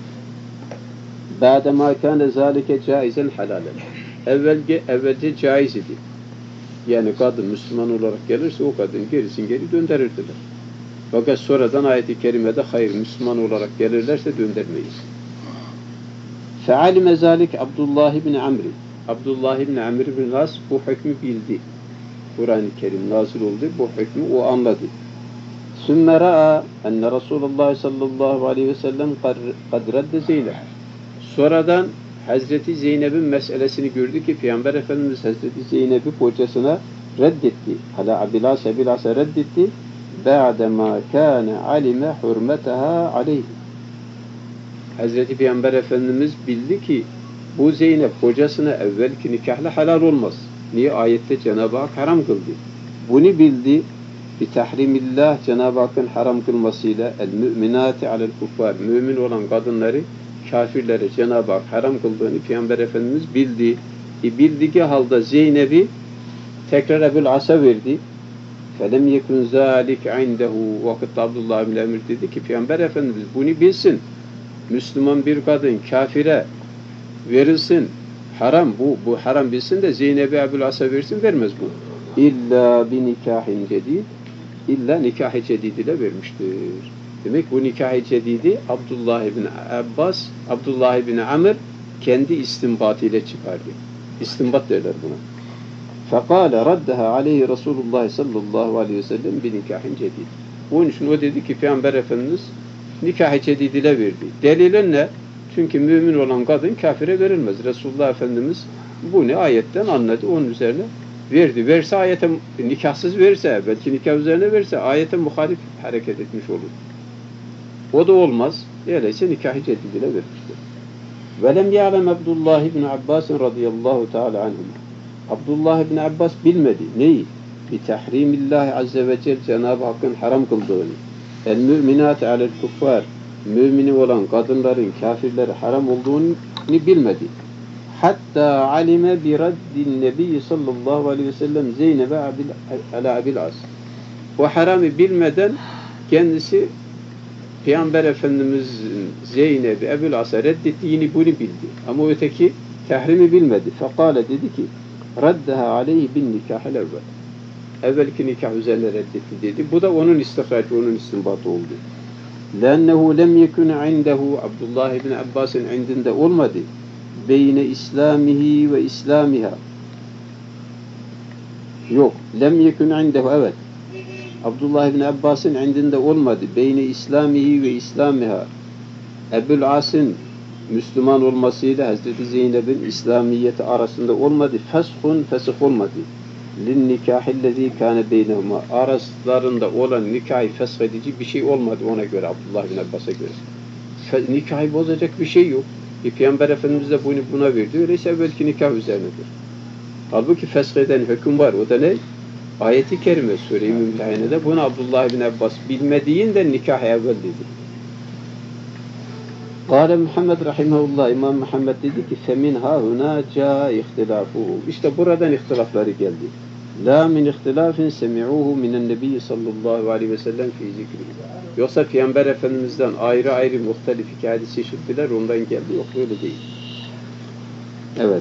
A: Ba'de ma kâne zâlike caizen halalen. Evvelce caiz idi. Yani kadın Müslüman olarak gelirse o kadın gerisin geri döndürürdüler. Fakat sonradan ayet-i kerimede hayır Müslüman olarak gelirlerse döndürmeyiz. Fealime zâlik Abdullah ibn Amr. Abdullah ibn Amr ibn As bu hükmü bildi. Kur'an-ı Kerim nazil oldu. Bu hükmü o anladı. Sümme ra'a enne Resulullah sallallahu aleyhi ve sellem kad redde Zeynep. Sonradan Hazreti Zeynep'in meselesini gördü ki Peygamber Efendimiz Hazreti Zeynep'i kocasına reddetti. Hala Abilas'a reddetti. Ba'dema kâne alime hurmeteha aleyhi. Hazreti Peygamber Efendimiz bildi ki bu Zeynep kocasına evvelki nikahla helal olmaz. Niye? Ayette Cenab-ı Hak haram kıldı. Bunu bildi. Bi tahrimillah Cenab-ı Hakk'ın haram kılmasıyla el müminati alel kuffar mümin olan kadınları kafirlere Cenab-ı Hak haram kıldığını Peygamber Efendimiz bildi. Bildiği halde Zeynep'i tekrar Ebu'l As'a verdi. Felem yekun zâlik indehu vakitte Abdullah ibn Amr dedi ki Peygamber Efendimiz bunu bilsin. Müslüman bir kadın kafire verilsin. Haram bu haram bilsin de Zeynep'i Ebu'l As'a versin vermez bu. İlla bi nikahin cedid illa nikah-ı cedid ile vermiştir. Demek bu nikah-ı cedidi Abdullah ibn Abbas, Abdullah ibn Amr kendi istinbatıyla çıkardı. İstinbat derler buna. Fekâle raddeha aleyhi Resulullah sallallahu aleyhi ve sellem bi nikahin cedid. Onun için o dedi ki Peygamber Efendimiz nikah-ı cedid ile verdi. Delilin ne? Çünkü mümin olan kadın kafire verilmez. Resulullah Efendimiz bunu ayetten anladı. Onun üzerine verdi. Verse ayete nikahsız verirse, belki nikah üzerine verirse ayete muhalif hareket etmiş olur. O da olmaz. Öyleyse nikah-ı cedid ile vermiştir. Velem ya'lem Abdullah ibn Abbas radıyallahu teala anhum. Abdullah ibn Abbas bilmedi. Neyi? Bitehrimillahi azze ve celle, Cenab-ı Hakk'ın haram kıldığını, el müminat alel kuffar, mümini olan kadınların kafirlere haram olduğunu bilmedi. Hatta alime bi raddin nebi sallallahu aleyhi ve sellem Zeynep'e ala abil as. O haramı bilmeden kendisi Peygamber Efendimiz'in Zeynep'i Ebu'l As'a reddettiğini bunu bildi. Ama öteki tahrimi bilmedi. Fekale dedi ki raddaha aleyhi bin nikahel evvel. Evvelki nikah üzerine reddetti dedi. Bu da onun istihracı, onun istinbatı oldu. لَاَنَّهُ لَمْ يَكُنْ عِنْدَهُ Abdullah ibn Abbas'ın indinde olmadı. Beyne İslamihi ve İslamiha. Yok. Lem yekun indehu, evet. Abdullah ibn Abbas'ın indinde olmadı. Beyne İslamihi ve İslamiha. Ebu'l As'ın Müslüman olmasıyla Hazreti Zeynep'in İslamiyeti arasında olmadı. Fesih olmadı. Lin nikahillezî kâne beynehumâ. Aralarında olan nikahı feshedici bir şey olmadı ona göre, Abdullah ibn Abbas'a göre. Nikahı bozacak bir şey yok. Peygamber Efendimiz de buna verdi. Öyleyse evvelki nikah üzerinedir. Halbuki fesheden hüküm var. O da ne? Ayet-i kerime Sure-i Mümtehane'de bunu Abdullah ibn Abbas bilmediğinden nikah evvel dedi. Kâle Muhammed rahimahullah, İmam Muhammed dedi ki فَمِنْهَا هُنَا جَاءَ اِخْتِلَافُهُ. İşte buradan ihtilafları geldi. لَا مِنْ اِخْتِلَافٍ سَمِعُوهُ مِنَ النَّبِيِّ sallallahu aleyhi ve sellem فِي ذِكْرِهِ. Yoksa Peygamber Efendimiz'den ayrı ayrı muhtelif iki hadis işittiler, ondan geldi. Yok, öyle değil. Evet.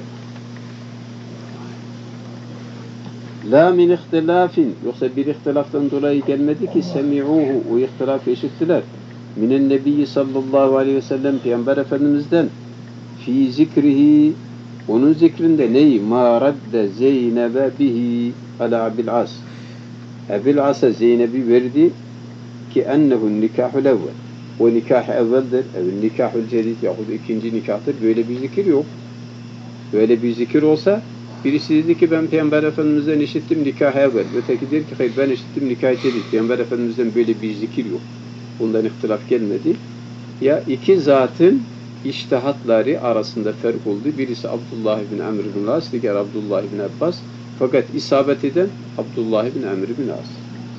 A: La min ihtilafin, yoksa bir ihtilaftan dolayı gelmedi ki semi'uhu, o ihtilafı işittiler. Minen nebiyyi sallallahu aleyhi ve sellem, Peygamber Efendimiz'den fi zikrihi, onun zikrinde neyi? Ma radde Zeynep'e bihi ala abil as. Abil as'a Zeynep'i verdi ki ennehu nikahul evvel. O nikah evveldir. Evvel nikahul cedid yahut ikinci nikahtır. Böyle bir zikir yok. Böyle bir zikir olsa birisi dedi ki ben Peygamber Efendimiz'den işittim nikah evvel. Öteki der ki hayır ben işittim nikah cedid. Peygamber Efendimiz'den böyle bir zikir yok. Bundan ihtilaf gelmedi. Ya iki zatın içtihatları arasında fark oldu. Birisi Abdullah ibn Amr ibn As, diğer Abdullah ibn Abbas. Fakat isabet eden Abdullah ibn Amr ibn As.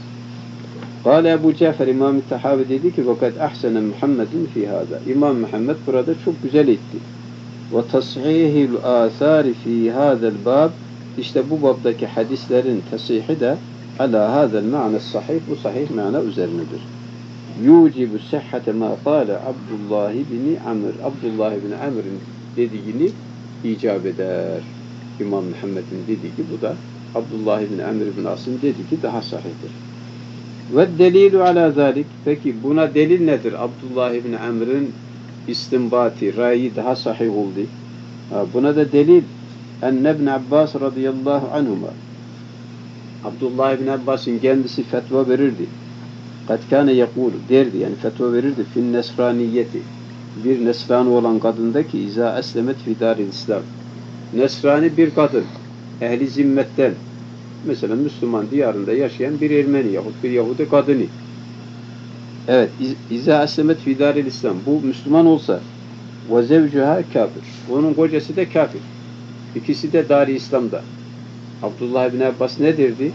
A: Kâle Ebu Cafer, İmam-ı Tahavi dedi ki fakat ahsene Muhammedin fi hâzâ. İmam Muhammed burada çok güzel etti. Ve tasihihil âthâri fi hâzel bâb. İşte bu babdaki hadislerin tasihi de ala hâzel ma'na sahih, bu sahih ma'na üzerinedir. Yucibu sihhate ma kâle Abdullah ibn Amr. Abdullah ibn Amr'in dediğini icap eder. İmam Muhammed'in dediği ki bu da Abdullah ibn Amr ibn As'ın dediği ki daha sahihtir. Ve delilu ala zalik. Peki buna delil nedir? Abdullah ibn Amr'in istinbati, rayi daha sahih oldu. Buna da delil enne ibn Abbas radıyallahu anhuma. Abdullah ibn Abbas'ın kendisi fetva verirdi. Kad kâne yekûlu derdi, yani fetva verirdi fin nesraniyeti. Bir nesrani olan kadında ki izâ eslemet fî dâril İslam. Nesrani bir kadın, ehli zimmetten, mesela Müslüman diyarında yaşayan bir Ermeni yahut bir Yahudi kadını. Evet, izâ eslemet fî dâril İslam. Bu Müslüman olsa ve zevcuha kafir. Onun kocası da kafir. İkisi de Dar-i İslam'da. Abdullah ibn Abbas ne derdi?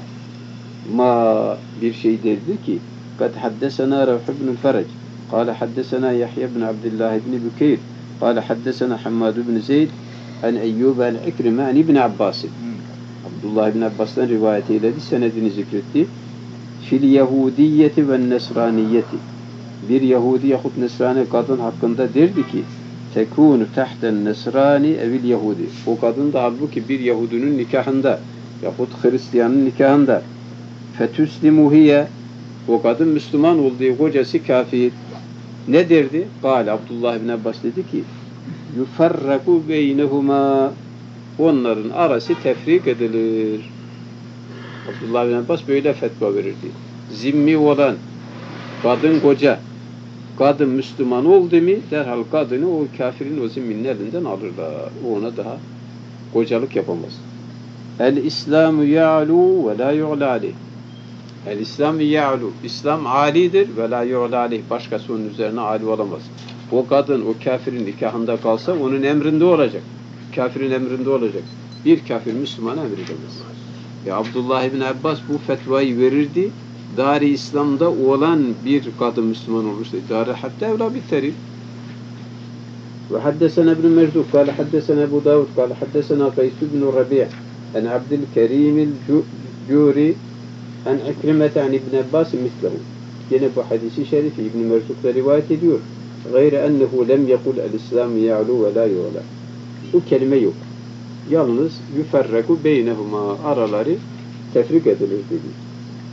A: Bir şey derdi ki قد حدثنا روح بن الفرج قال حدثنا يحيى بن عبد الله بن بكير قال حدثنا حماد بن زيد عن أيوب عن عكرمة عن ابن عباس. Abdullah ibn Abbas'tan rivayet eyledi, senedini zikretti. Fil Yahudiyeti ve Nesraniyeti. Bir Yahudi yahut Nesrani kadın hakkında derdi ki tekûnü tahten Nesrani evil Yahudi. O kadın da halbuki bir Yahudinin nikahında yahut Hristiyanın nikahında. Fetüslimu hiye. O kadın Müslüman olduğu kocası kafir. Ne derdi? Kâle Abdullah ibn Abbas dedi ki yufarraku beynehuma. Onların arası tefrik edilir. Abdullah ibn Abbas böyle fetva verirdi. Zimmi olan kadın koca, kadın Müslüman oldu mu derhal kadını o kafirin o zimminin elinden alırlar. O ona daha kocalık yapamaz. El-İslamu ya'lu ve la yu'la aleyh. El-İslamu ya'lu. İslam alidir ve la yu'la aleyh. Başkası onun üzerine ali olamaz. O kadın o kafirin nikahında kalsa onun emrinde olacak. Kafirin emrinde olacak. Bir kafir Müslüman'a emredemez. Abdullah ibn Abbas bu fetvayı verirdi. Dar-ı İslam'da olan bir kadın Müslüman olursa Dar-ı Harp'te evla biterir. Ve haddesena ibn Merzuq kâle haddesena Ebu Davud kâle haddesena Kays ibn Rabi' en Abdülkerim el-Curi en İkrimete en İbn Abbas mislehu. Yine bu hadisi şerifi İbn Merzuq'da rivayet ediyor. Gayre ennehu lem yekul el-İslam ya'lu ve la yu'la. Bu kelime yok. Yalnız yüferreku beynehuma, araları tefrik edilir dedi.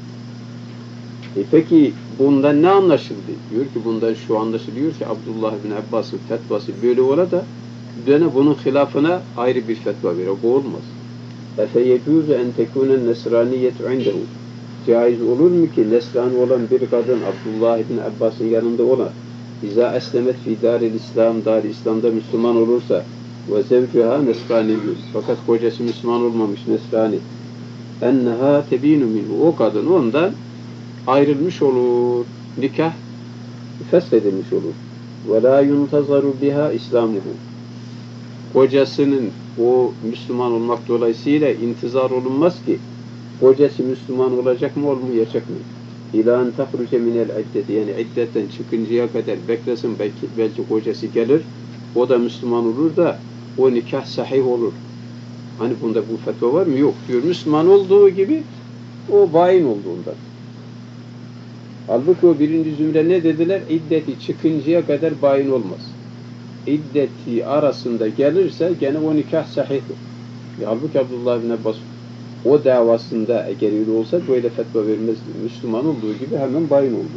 A: Peki bundan ne anlaşıldı? Diyor ki bundan şu anlaşılıyor ki Abdullah bin Abbas'ın fetvası böyle ola da döne bunun hilafına ayrı bir fetva verir. Bu olmaz. Efeyecuzu en tekûnen nesraniyetu indehu. Caiz olur mu ki nesrani olan bir kadın Abdullah bin Abbas'ın yanında olan İza eslemet fi daril İslam, dar-ı İslam'da Müslüman olursa ve zevcuha nesraniyyus. Fakat kocası Müslüman olmamış nesrani. Enneha tebinu minhu. O kadın ondan ayrılmış olur. Nikah feshedilmiş olur. Ve la yuntazaru biha İslamuhu. Kocasının o Müslüman olmak dolayısıyla intizar olunmaz ki kocası Müslüman olacak mı olmayacak mı? İlâ en tahruce minel iddeti, yani iddetten çıkıncaya kadar beklesin, belki kocası gelir, o da Müslüman olur da o nikah sahih olur. Hani bunda bu fetva var mı? Yok diyor. Müslüman olduğu gibi o bayin olduğundan. Halbuki o birinci zümre ne dediler? İddeti çıkıncaya kadar bayin olmaz. İddeti arasında gelirse gene o nikah sahihtir. Halbuki Abdullah bin Abbas o davasında eğer öyle olsa böyle fetva vermezdi. Müslüman olduğu gibi hemen bayin oldu.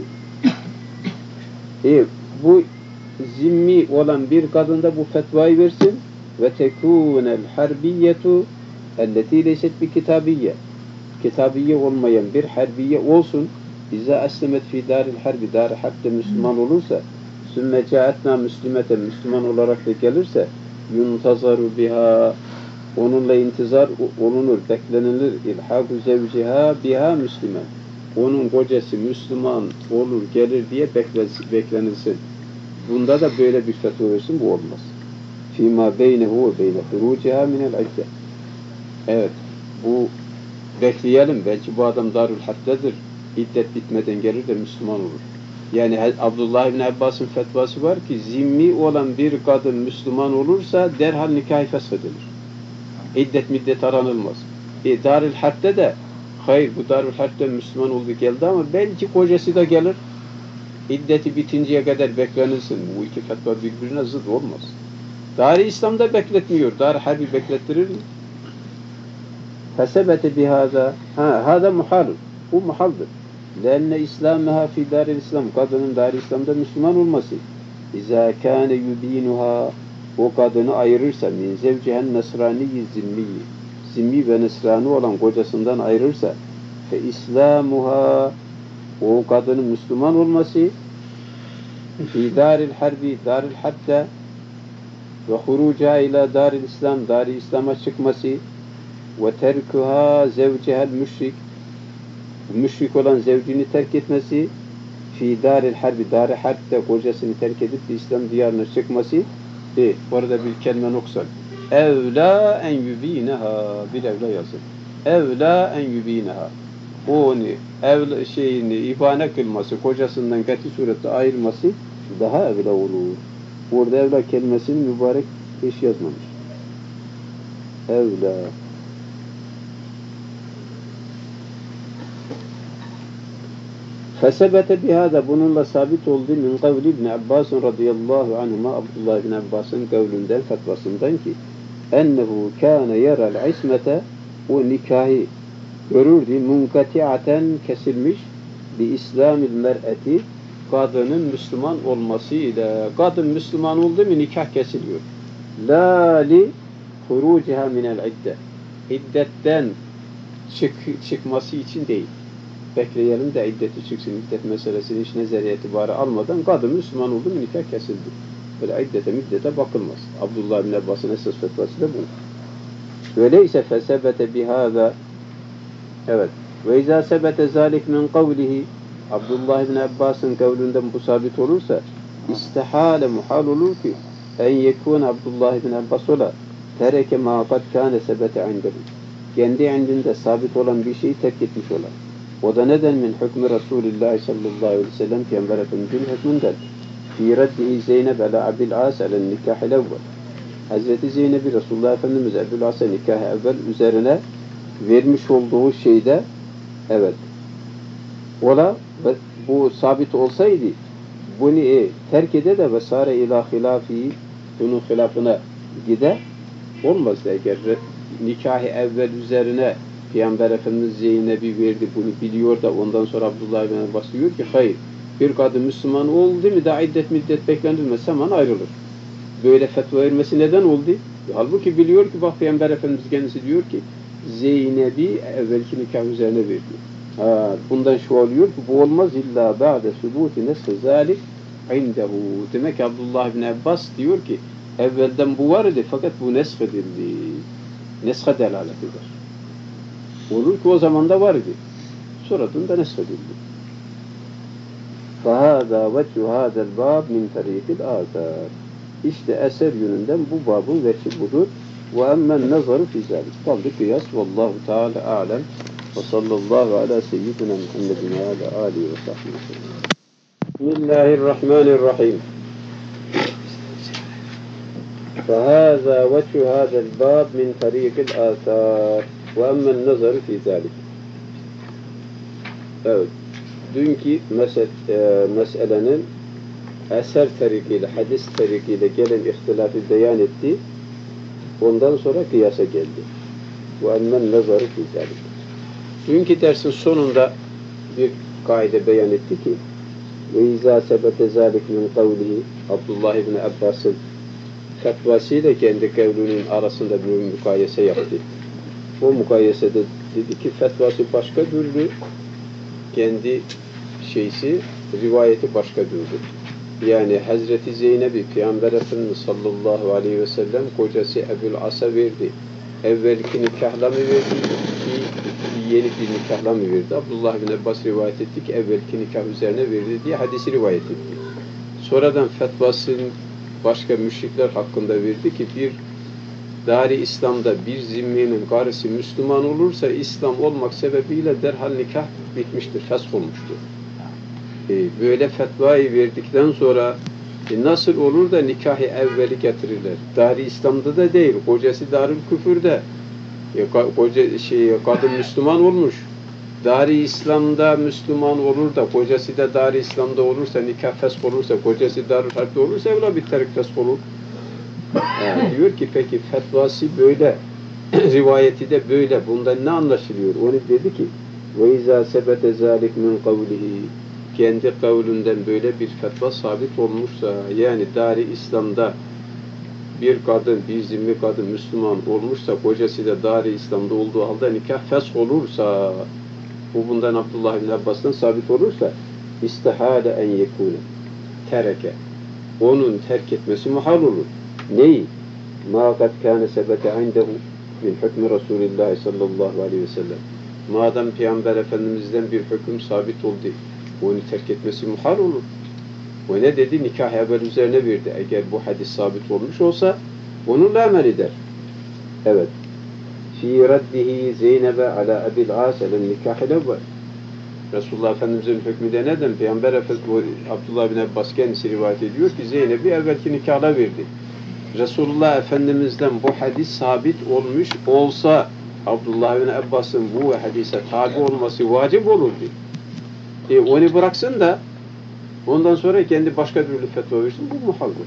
A: Bu zimmi olan bir kadında bu fetvayı versin ve tekûnel harbiyetu elleti leyset bi kitabiyye. Kitabiye olmayan bir harbiye olsun. İza eslemet fi daril harbi, dar-ı harpte Müslüman olursa sümme caetna müslimeten, Müslüman olarak da gelirse yuntazaru biha, onunla intizar olunur, beklenilir. İlhâku zevciha biha müslüman. Onun kocası Müslüman olur, gelir diye beklenilsin. Bunda da böyle bir fetva versin, bu olmaz. Fîmâ beynehu ve beyne hurûciha minel idde. Evet, bu bekleyelim. Belki bu adam Darül Harp'tedir. İddet bitmeden gelir de Müslüman olur. Yani Abdullah ibn Abbas'ın fetvası var ki zimmi olan bir kadın Müslüman olursa derhal nikah feshedilir. İddet middet aranılmaz. Darül Harp'te de hayır, bu Darül Harp'te Müslüman oldu geldi ama belki kocası da gelir. İddeti bitinceye kadar beklenilsin. Bu iki fetva birbirine zıt olmaz. Dar-ı İslam'da bekletmiyor. Dar-ı Harp'i beklettirir mi? Fesebete bihâzâ. Hâzâ muhalun. Bu muhaldır. Lenne İslâmeha fî Dar-ı İslam. Kadının Dar-ı İslam'da Müslüman olması. İzâ kâne yubînuhâ. O kadını ayırırsa min zevcihen nesraniyyi zimmiyi. Zimmi ve nesrani olan kocasından ayırırsa fe İslâmuhâ, o kadının Müslüman olması fî Daril Harbi, Daril Harp'te ve huruca ila Daril İslam, Dar-ı İslam'a çıkması ve terkuha zevcihel müşrik, müşrik olan zevcini terk etmesi fî Daril Harbi, Dar-ı Harp'te kocasını terk edip İslam diyarına çıkması. Orada bir kelime noksan. Evlâ en yubîneha, bir evlâ yazın. Evlâ en yubîneha. Onu ibane kılması, kocasından kat'i surette ayrılması daha evlâ olur. Orada evlâ kelimesini mübarek hiç yazmamış. Evlâ. Fesebete bihâda, bununla sabit oldu min kavli İbn Abbas radıyallahu anhuma, Abdullah ibn Abbas'ın kavlinden, fetvasından ki ennehu kâne yerel ismete, o nikahı görürdü munkati'aten, kesilmiş bi İslamil mer'eti, kadının Müslüman olmasıyla. Kadın Müslüman oldu mu nikah kesiliyor. La li huruciha minel idde, iddetten çıkması için değil. Bekleyelim de iddeti çıksın. İddet meselesini hiç nezere itibarı almadan kadın Müslüman oldu mu nikah kesildi. Böyle iddete middete bakılmaz. Abdullah bin Abbas'ın esas fetvası da bu. Öyleyse fesebete bihâza, evet. Ve izâ sebete zâlik min kavlihi, Abdullah bin Abbas'ın kavlinden bu sabit olursa istihâle muhal olur ki en yekûne Abdullah bin Abbas ola tereke mâ kad kâne sebete indehu. kendi indinde sabit olan bir şeyi terk etmiş olan. O da neden min hükmü Resulullah sallallahu aleyhi ve sellem Peygamber Efendimiz'in hükmünden. Fî reddihi Zeynep ala Abdül As elen nikahil evvel. Hazreti Zeynep'i Resulullah Efendimiz Abdül As'a nikah evvel üzerine vermiş olduğu şeyde evet ola ve bu sabit olsaydı bunu terk ede de vesare ila hilafi bunun hilafına gide olmazdı eğer nikahı evvel üzerine Peygamber Efendimiz Zeynep'i verdi bunu biliyor da ondan sonra Abdullah bin Abbas diyor ki hayır bir kadın Müslüman oldu mu da iddet müddet beklenilmez hemen ayrılır. Böyle fetva vermesi neden oldu? Halbuki biliyor ki bak Peygamber Efendimiz kendisi diyor ki Zeynep'i evvelki nikah üzerine verdi. Bundan şu oluyor ki bu olmaz illa ba'de sübuti nesl zalik indehu. Demek ki Abdullah bin Abbas diyor ki evvelden bu var idi fakat bu nesk edildi. Neska delalet eder. Olur ki o zaman da var idi. Sonradan da nesk edildi. فَهَذَا وَجْهُ هَذَا الْبَابِ مِنْ تَرِيقِ الْآثَارِ. İşte eser yönünden bu babın veçi budur. وَاَمَّا النَّظَرُ فِي ذَلِكَ. Kaldı kıyas. وَاللّٰهُ تَعَالَى أَعْلَمْ وَصَلَّى اللّٰهُ عَلَى سَيِّدِنَا مُحَمَّدٍ وَعَلَى آلِهِ وَصَحْبِهِ وسلم. بسم الله الرحمن الرحيم. فهذا وجه هذا الباب من طريق الآثار وأما النظر في ذلك. Evet. Dünkü meselenin eser tarikiyle, hadis tarikiyle gelen ihtilafı beyan etti. Ondan sonra kıyasa geldi. وَاَنَّ النَّظَرُ فِي ذَلِكَ. Dünkü dersin sonunda bir kaide beyan etti ki وَاِذَا سَبَتَ ذَلِكَ مِنْ قَوْلِهِ Abdullah ibn Abbas'ın fetvasıyla kendi kavlünün arasında bir mukayese yaptı. O mukayesede dedi ki fetvası başka türlü, kendi rivayeti başka türlü. Yani Hazreti Zeynep'i Peygamber Efendimiz sallallahu aleyhi ve sellem kocası Ebu'l As'a verdi. Evvelki nikahla mı verdi? Yeni bir nikahla mı verdi? Abdullah bin Abbas rivayet etti ki evvelki nikah üzerine verdi diye hadisi rivayet etti. Sonradan fetvasını başka müşrikler hakkında verdi ki bir Dar-ı İslam'da bir zimminin karısı Müslüman olursa İslam olmak sebebiyle derhal nikah bitmiştir, fesh olmuştur. Böyle fetvayı verdikten sonra nasıl olur da nikahı evveli getirirler? Dar-ı İslam'da da değil, kocası Darül Küfür'de. Kadın Müslüman olmuş. Dar-ı İslam'da Müslüman olur da kocası da Dar-ı İslam'da olursa, nikah fesh olursa, kocası Darül Harp'te olursa evla biter, fesh olur. Diyor ki peki fetvası böyle, rivayeti de böyle. Bundan ne anlaşılıyor? Onu dedi ki وَاِذَا سَبَتَ ذَٰلِكْ مِنْ قَوْلِهِ. Kendi kavlünden böyle bir fetva sabit olmuşsa, yani Dar-ı İslam'da bir kadın, bir zimmi kadın Müslüman olmuşsa, kocası da Dar-ı İslam'da olduğu halde nikah fesh olursa, bu bundan Abdullah bin Abbas'tan sabit olursa, istihale en yekûne tereke. Onun terk etmesi muhal olur. Neyi? مَا قَدْ كَانَ سَبَتَ عِنْدَهُ مِنْ حُكْمِ رَسُولِ اللّٰهِ sallallahu aleyhi ve sellem. Madem Peygamber Efendimiz'den bir hüküm sabit oldu, onu terk etmesi muhal olur. O ne dedi? Nikah evvel üzerine verdi. Eğer bu hadis sabit olmuş olsa, onunla amel eder. Evet. فِي رَدِّهِ زَيْنَبَ عَلَى أَبِي الْعَاسَ لَنْ نِكَاحِ الْاَوَّلِ. Resulullah Efendimiz'in hükmü de neden? Peygamber Efendimiz, Abdullah bin Abbas kendisi rivayet ediyor ki Zeynep'i evvelki nikahla verdi. Resulullah Efendimiz'den bu hadis sabit olmuş olsa Abdullah bin Abbas'ın bu hadise tabi olması vacip olurdu. Onu bıraksın da ondan sonra kendi başka türlü fetva versin, bu muhaldir.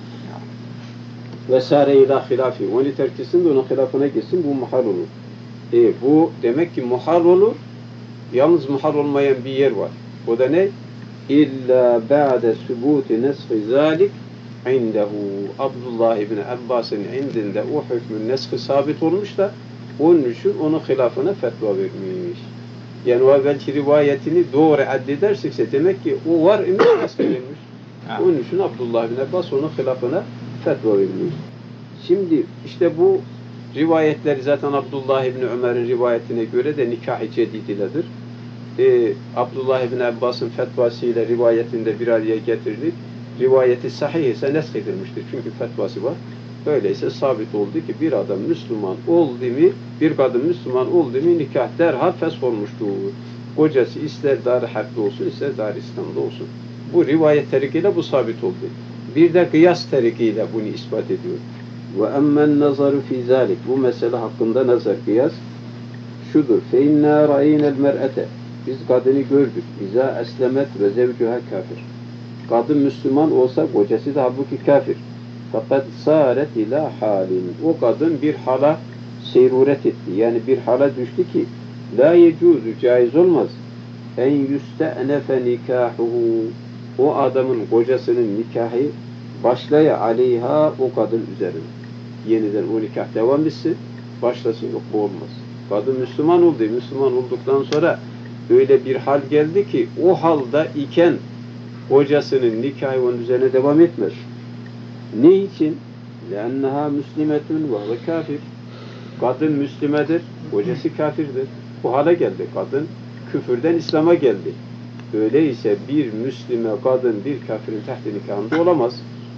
A: Vesare ila hilafi. Onu terk etsin de onun hilafına gitsin, bu muhal olur. Bu demek ki muhal olur. Yalnız muhal olmayan bir yer var. O da ne? İlla ba'de sübuti neshi zalik indehu. Abdullah ibn Abbas'ın indinde o hükmün neshi sabit olmuş da onun için onun hilafına fetva vermiş. Yani o belki rivayetini doğru addedersekse demek ki o var imiş, neshi verilmiş. Onun için Abdullah ibn Abbas onun hilafına fetva vermiş. Şimdi işte bu rivayetleri zaten Abdullah ibn Ömer'in rivayetine göre de nikah-ı cedidiledir. Abdullah ibn Abbas'ın fetvasıyla rivayetinde bir araya getirilip rivayeti sahih ise nesk edilmiştir. Çünkü fetvası var. Öyleyse sabit oldu ki bir adam Müslüman oldu mi, bir kadın Müslüman oldu mu nikah derhal fesh olmuştur. Kocası ister dar harpli olsun, ister dar İslam'da olsun. Bu rivayet terikiyle bu sabit oldu. Bir de kıyas terikiyle bunu ispat ediyor. Ve emmen nazaru fi zalik. Bu mesele hakkında nazar kıyas şudur. Fe inna ra'inel mer'ete. Biz kadını gördük. İza eslemet ve zevcuha kafir. Kadın Müslüman olsa kocası da halbuki kafir. Fakat saret ila halin. O kadın bir hala seyruret etti. Yani bir hala düştü ki la yecuzu, caiz olmaz. En yüste'nefe nikahuhu. O adamın kocasının nikahı başlaya aleyha o kadın üzerine. Yeniden o nikah devam etsin. Başlasın, yok bu olmaz. Kadın Müslüman oldu. Müslüman olduktan sonra öyle bir hal geldi ki o halda iken kocasının nikahı onun üzerine devam etmez. Ne için? لَاَنَّهَا مُسْلِمَةٌ وَهُوَ kafir. Kadın Müslümedir, kocası kafirdir. Bu hale geldi. Kadın küfürden İslam'a geldi. Öyleyse bir Müslüme kadın bir kafirin tahti nikahında olamaz.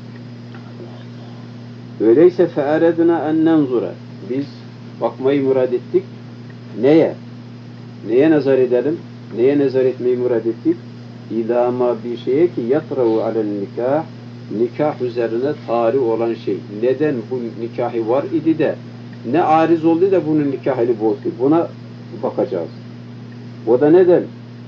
A: Öyleyse فَاَرَدْنَا اَنْ نَنْظُرَ. Biz bakmayı murad ettik. Neye? Neye nazar edelim? Neye nazar etmeyi murad ettik? İlâma bir şeye ki yatravu alen nikah, nikah üzerine tarih olan şey. Neden bu nikahı var idi de ne ariz oldu da bunun nikahını bozdu? Buna bakacağız. O da neden?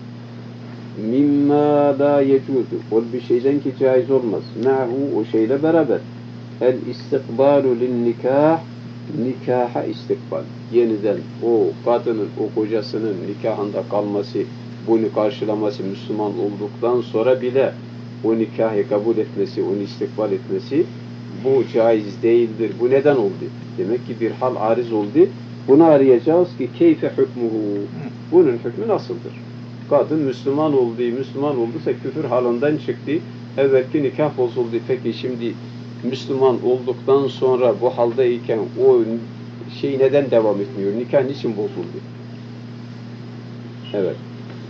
A: Mimma la yecudu. O bir şeyden ki caiz olmaz. Ma'hu, o şeyle beraber. El istikbalu lin nikah, nikaha istikbal. Yeniden o kadının, o kocasının nikahında kalması, bunu karşılaması, Müslüman olduktan sonra bile o nikahı kabul etmesi, onu istikbal etmesi bu caiz değildir. Bu neden oldu? Demek ki bir hal ariz oldu. Bunu arayacağız ki keyfe hükmuhu. Bunun hükmü nasıldır? Kadın Müslüman oldu, Müslüman olduysa küfür halından çıktı. Evvelki nikah bozuldu. Peki şimdi Müslüman olduktan sonra bu haldayken o şey neden devam etmiyor? Nikah niçin bozuldu? Evet.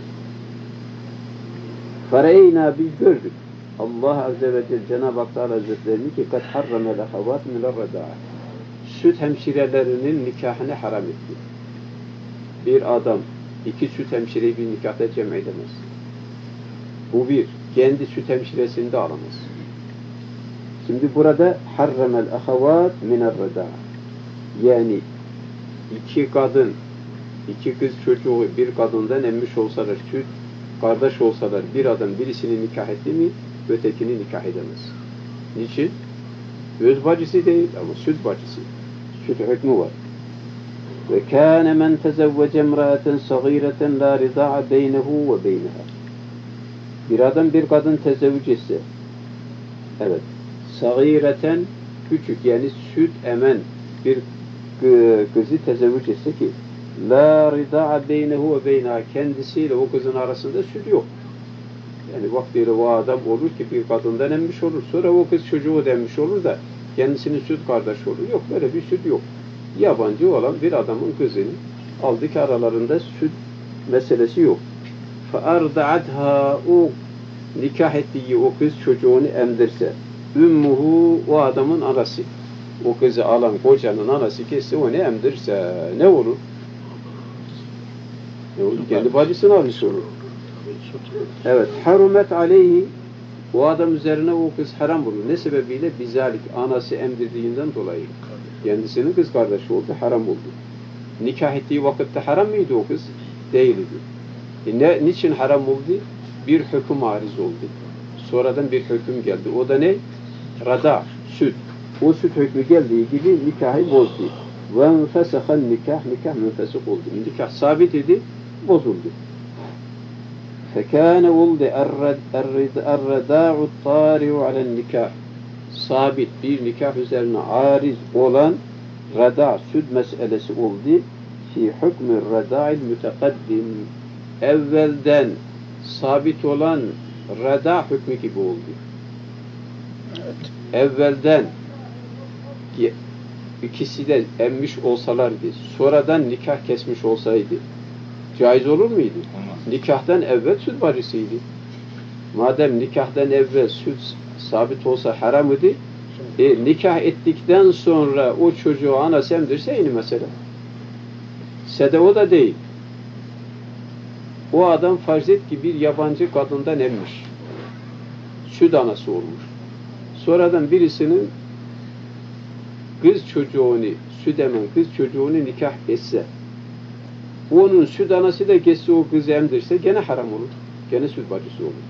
A: Fareyna, biz gördük. Allah Azze ve Celle Cenab-ı Hak Teala Hazretlerini ki kad harramel ahavat minel reda'a. Süt hemşirelerinin nikahını haram etti. Bir adam iki süt hemşireyi bir nikahta cem edemez. Bu bir. Kendi süt hemşiresini de alamaz. Şimdi burada harramel ahavat minel reda'a. Yani iki kadın, iki kız çocuğu bir kadından emmiş olsalar, süt kardeş olsalar, bir adam birisini nikah etti mi, ötekini nikah edemez. Niçin? Öz bacısı değil ama süt bacısı. Süt hükmü var. Ve kâne men tezevvece emrâten sagîreten lâ ridâ'a beynehu ve beyneha. Bir adam bir kadın tezevvüc etse, evet, sagîreten küçük yani süt emen bir kızı tezevvüc etse ki la ridâ'a beynehu ve beyneha, kendisiyle o kızın arasında süt yok. Yani vaktiyle o adam olur ki bir kadından emmiş olur. Sonra o kız çocuğu da emmiş olur da kendisinin süt kardeşi olur. Yok, böyle bir süt yok. Yabancı olan bir adamın kızını aldı ki aralarında süt meselesi yok. فَاَرْضَعَتْهَا, o nikah ettiği o kız çocuğunu emdirse, ümmühü, o adamın anası, o kızı alan kocanın anası kesse onu emdirse ne olur? Ne olur? Kendi bacısını almış olur. Evet, harumet aleyhi, o adam üzerine o kız haram olur. Ne sebebiyle? Bizalik, anası emdirdiğinden dolayı. Kendisinin kız kardeşi oldu, haram oldu. Nikah ettiği vakitte haram mıydı o kız? Değildi. Niçin haram oldu? Bir hüküm ariz oldu. Sonradan bir hüküm geldi. O da ne? Rada, süt. O süt hükmü geldiği gibi nikahı bozdu. Ve müfesehan nikah, nikah müfesik oldu. Nikah sabit idi, bozuldu. فَكَانَ وُلْدِ الرَّدَاعُ الطَّارِعُ عَلَى النِّكَاحِ. Sabit bir nikah üzerine ariz olan rada, süt meselesi oldu. Fi hükmü rada'il mütekaddim. Evvelden sabit olan rada hükmü gibi oldu.
B: Evet.
A: Evvelden ikisi de emmiş olsalardı, sonradan nikah kesmiş olsaydı, caiz olur muydu?
C: Olmaz.
A: Nikahtan evvel süt bacısıydı. Madem nikahtan evvel süt sabit olsa haram idi, Nikah ettikten sonra o çocuğu anası emdirse aynı mesele. Sede o da değil. O adam farz et ki bir yabancı kadından emmiş. Süt anası olmuş. Sonradan birisinin kız çocuğunu, süt emen kız çocuğunu nikah etse, onun süt anası da geçse o kızı emdirse gene haram olur. Gene süt bacısı olur.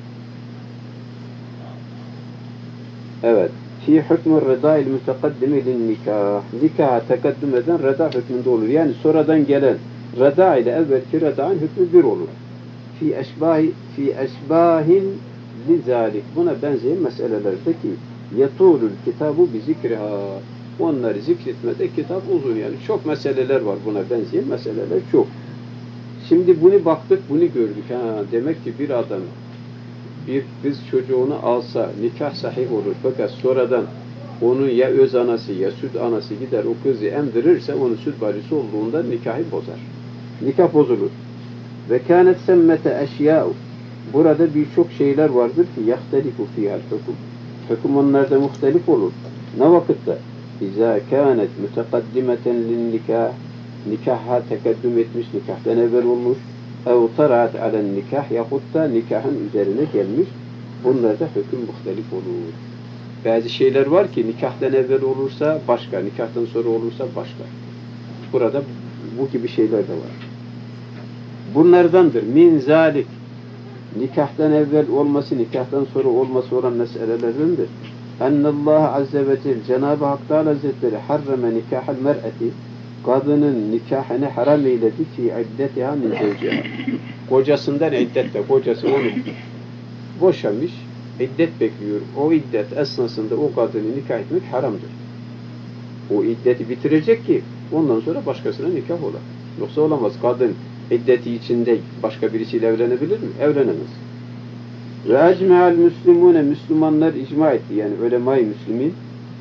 A: Evet. Fi hükmü redâil mütekaddimi lin nikah. Nikaha tekaddüm eden reda hükmünde olur. Yani sonradan gelen reda ile evvelki reda'nın hükmü bir olur. Fi eşbahin lizalik. Buna benzeyen meselelerde ki yetûlül kitabu bi zikriha. Onları zikretmede kitap uzun yani. Çok meseleler var buna benzeyen meseleler çok. Şimdi bunu baktık, bunu gördük. Demek ki bir adam bir kız çocuğunu alsa nikah sahih olur. Fakat sonradan onun ya öz anası ya süt anası gider o kızı emdirirse onun süt bacısı olduğunda nikahı bozar. Nikah bozulur. Ve kânet semmete eşyâ'u. Burada birçok şeyler vardır ki yahtelifu fîhâl hüküm. Hüküm onlarda muhtelif olur. Ne vakitte? İzâ kânet mütekaddimeten lin nikah. Nikaha tekaddüm etmiş, nikahtan evvel olmuş. اَوْ طَرَعَتْ عَلَى النِّكَاحِ yahut da nikahın üzerine gelmiş. Bunlarda hüküm muhtelif olur. Bazı şeyler var ki nikahtan evvel olursa başka, nikahtan sonra olursa başka. Burada bu gibi şeyler de var. Bunlardandır. Min zalik. Nikahtan evvel olması, nikahtan sonra olması olan meselelerdendir. Ennallâhe azze ve celle Cenab-ı Hak Teâlâ Hazretleri harreme nikâhel mer'eti kadının nikahını haram eyledi fi iddetiha min zevciha. Kocasından iddette, kocası onu boşamış, iddet bekliyor. O iddet esnasında o kadını nikah etmek haramdır. O iddeti bitirecek ki ondan sonra başkasına nikah ola. Yoksa olamaz. Kadın iddeti içinde başka birisiyle evlenebilir mi? Evlenemez. Ve ecme'al müslimune Müslümanlar icma etti yani ulema-i müslimin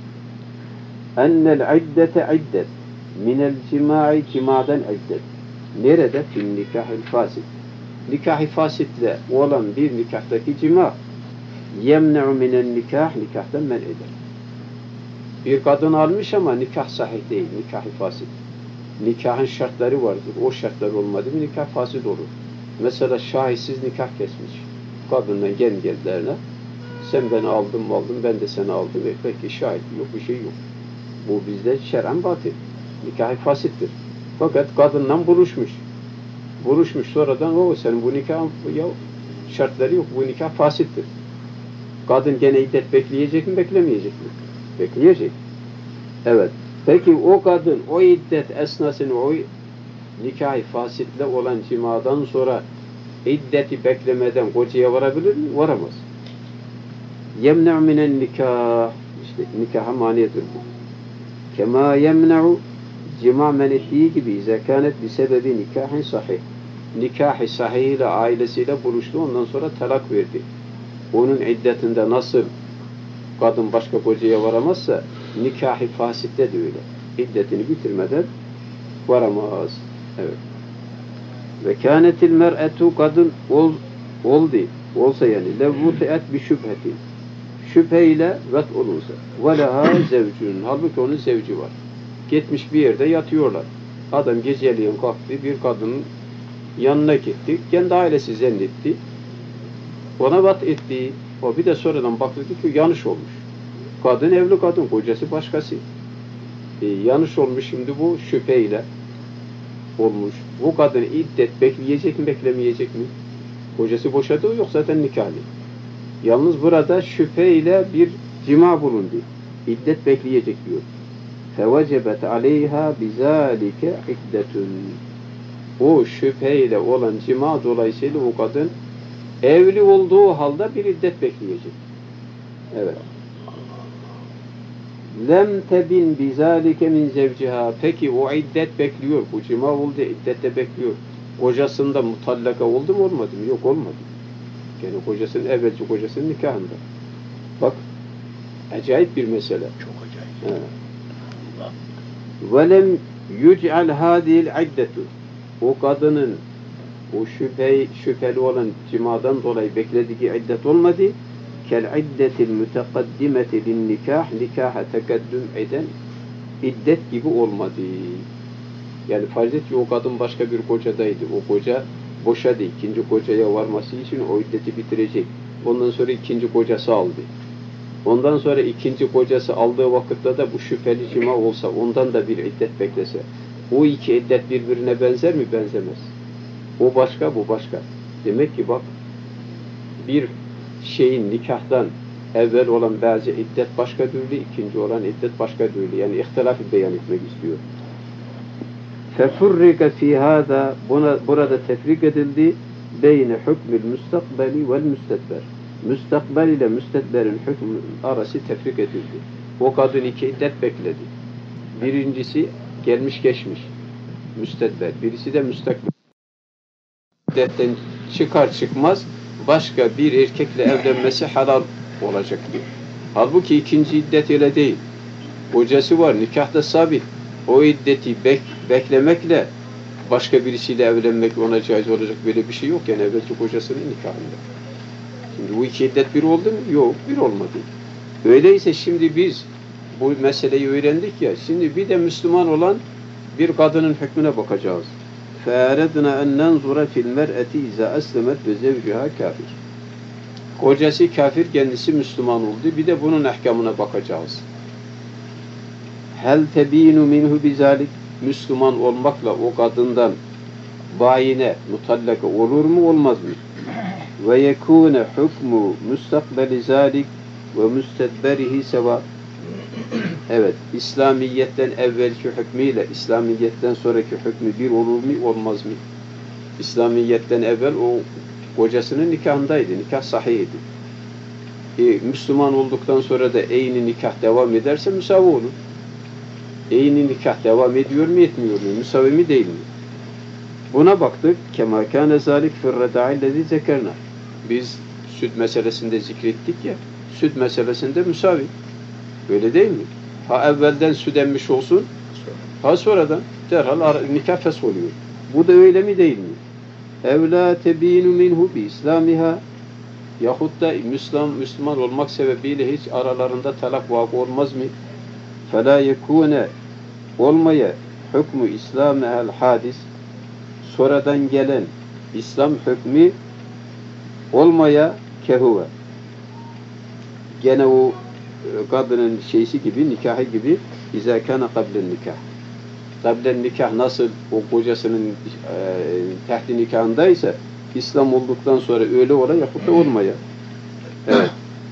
A: ennel iddete iddet minel cima'i cimadan iddet. Nerede? Fin nikahil fasit. Nikah-ı fasitle olan bir nikahtaki cima yemne'u minen nikah nikahtan men eder. Bir kadın almış ama nikah sahih değil, nikah-ı fasit. Nikahın şartları vardır. O şartlar olmadı mı nikah fasit olur. Mesela şahidsiz nikah kesmiş. Kadından geldilerine sen beni aldın, ben de seni aldım. Peki şahit yok, bir şey yok. Bu bizde şer'en batıl. Nikah-ı fasittir. Fakat kadından buluşmuş sonradan o senin bu nikah ya şartları yok. Bu nikah fasittir. Kadın gene iddet bekleyecek mi, beklemeyecek mi? Bekleyecek. Evet. Peki o kadın o iddet esnasını o nikah-ı fasitle olan cimadan sonra iddeti beklemeden kocaya varabilir mi? Varamaz. Yemne'u minen nikah. İşte nikaha maniyedir bu. Kema yemne'u cima men ettiği gibi zekânet bir sebebi nikahın sahih. Nikah-ı sahihiyle ailesiyle buluştu. Ondan sonra talak verdi. Onun iddetinde nasıl kadın başka kocaya varamazsa nikah-ı fasitte de öyle. İddetini bitirmeden varamaz. Evet. Ve kânetil mer'etu kadın olsa yani levvuti'et bi şübhetin. Şüpheyle vet olursa. Ve leha zevcun. Halbuki onun zevci var. Gitmiş bir yerde yatıyorlar. Adam geceleyin kalktı, bir kadının yanına gitti. Kendi ailesi zannetti. Ona vat etti. O bir de sonradan baktı ki yanlış olmuş. Kadın evli kadın, kocası başkası. Yanlış olmuş şimdi bu şüpheyle olmuş. Bu kadın iddet bekleyecek mi, beklemeyecek mi? Kocası boşadı, yok zaten nikahlı. Yalnız burada şüpheyle bir cima bulundu. İddet bekleyecek diyor. فَوَجَبَتْ عَلَيْهَا بِذَٰلِكَ عِدَّةٌ. O şüpheyle olan cima dolayısıyla o kadın evli olduğu halde bir iddet bekleyecek. Evet. Lem tebin bizalike min zevciha. Peki o iddet bekliyor. Bu cima oldu, iddette bekliyor. Kocasında mutallaka oldu mu olmadı mı? Yok olmadı. Yani kocasının evvelci kocasının nikahında. Bak acayip bir mesele.
B: Çok acayip.
A: Ve lem yuc'al hadihil iddetu. O kadının o şüpheli olan cimadan dolayı beklediği iddet olmadı. kel iddetil mütekaddimeti lin nikah, nikaha tekaddüm eden iddet gibi olmadı. Yani farz et ki o kadın başka bir kocadaydı. O koca boşadı. İkinci kocaya varması için o iddeti bitirecek. Ondan sonra ikinci kocası aldı. Ondan sonra ikinci kocası aldığı vakitte de bu şüpheli cima olsa, ondan da bir iddet beklese, o iki iddet birbirine benzer mi? Benzemez. O başka, bu başka. Demek ki bak, bir şeyin nikahtan evvel olan bazı iddet başka türlü, ikinci olan iddet başka türlü. Yani ihtilafı beyan etmek istiyor. فَفُرِّقَ فِي هَذَا Burada tefrik edildi. بَيْنَ حُكْمِ الْمُسْتَقْبَلِ وَالْمُسْتَدْبَرِ Müstakbel ile müstedberin hükmü arası tefrik edildi. O kadın iki iddet bekledi. Birincisi gelmiş geçmiş. Müstedber. Birisi de müstakbel. İddetten çıkar çıkmaz başka bir erkekle evlenmesi halal olacak diyor. Halbuki ikinci iddet öyle değil. Kocası var, nikahta sabit. O iddeti beklemekle başka birisiyle evlenmek ona caiz olacak böyle bir şey yok. Yani evvelki kocasının nikahında. Şimdi bu iki iddet bir oldu mu? Yok, bir olmadı. Öyleyse şimdi biz bu meseleyi öğrendik ya, şimdi bir de Müslüman olan bir kadının hükmüne bakacağız. فَاَرَدْنَا اَنْ نَنْظُرَ فِي الْمَرْأَةِ اِذَا أَسْلَمَتْ وَزَوْجُهَا kafir. Kocası kafir, kendisi Müslüman oldu. Bir de bunun ahkamına bakacağız. هَلْ تَب۪ينُ مِنْهُ بِذَٰلِكَ Müslüman olmakla o kadından bayine, mutallaka olur mu, olmaz mı? وَيَكُونَ حُكْمُ مُسْتَقْبَلِ ذَٰلِكَ وَمُسْتَدْبَرِهِ سَوَى Evet, İslamiyet'ten evvelki hükmüyle İslamiyet'ten sonraki hükmü bir olur mu, olmaz mı? İslamiyet'ten evvel o kocasının nikahındaydı, nikah sahihiydi. Müslüman olduktan sonra da eyni nikah devam ederse müsavi olur. Eyni nikah devam ediyor mu, etmiyor mu? Müsavi mi, değil mi? Buna baktık. Kema kâne zâlik firredâ'illezî zekerna. Biz süt meselesinde zikrettik ya, süt meselesinde müsavi. Öyle değil mi? Ha evvelden süt emmiş olsun, ha sonradan derhal nikah fes oluyor. Bu da öyle mi, değil mi? Evlâ tebînü minhu bi İslâmiha yahut da Müslüman olmak sebebiyle hiç aralarında talak vakı olmaz mı? فَلَا يَكُونَ olmaya hükmü İslam el hadis sonradan gelen İslam hükmü olmaya kehuve gene o kadının şeysi gibi, nikahı gibi izâ kâne kablen nikah. Kablen nikah nasıl o kocasının tahti nikahındaysa İslam olduktan sonra öyle ola yahut da olmaya. Evet.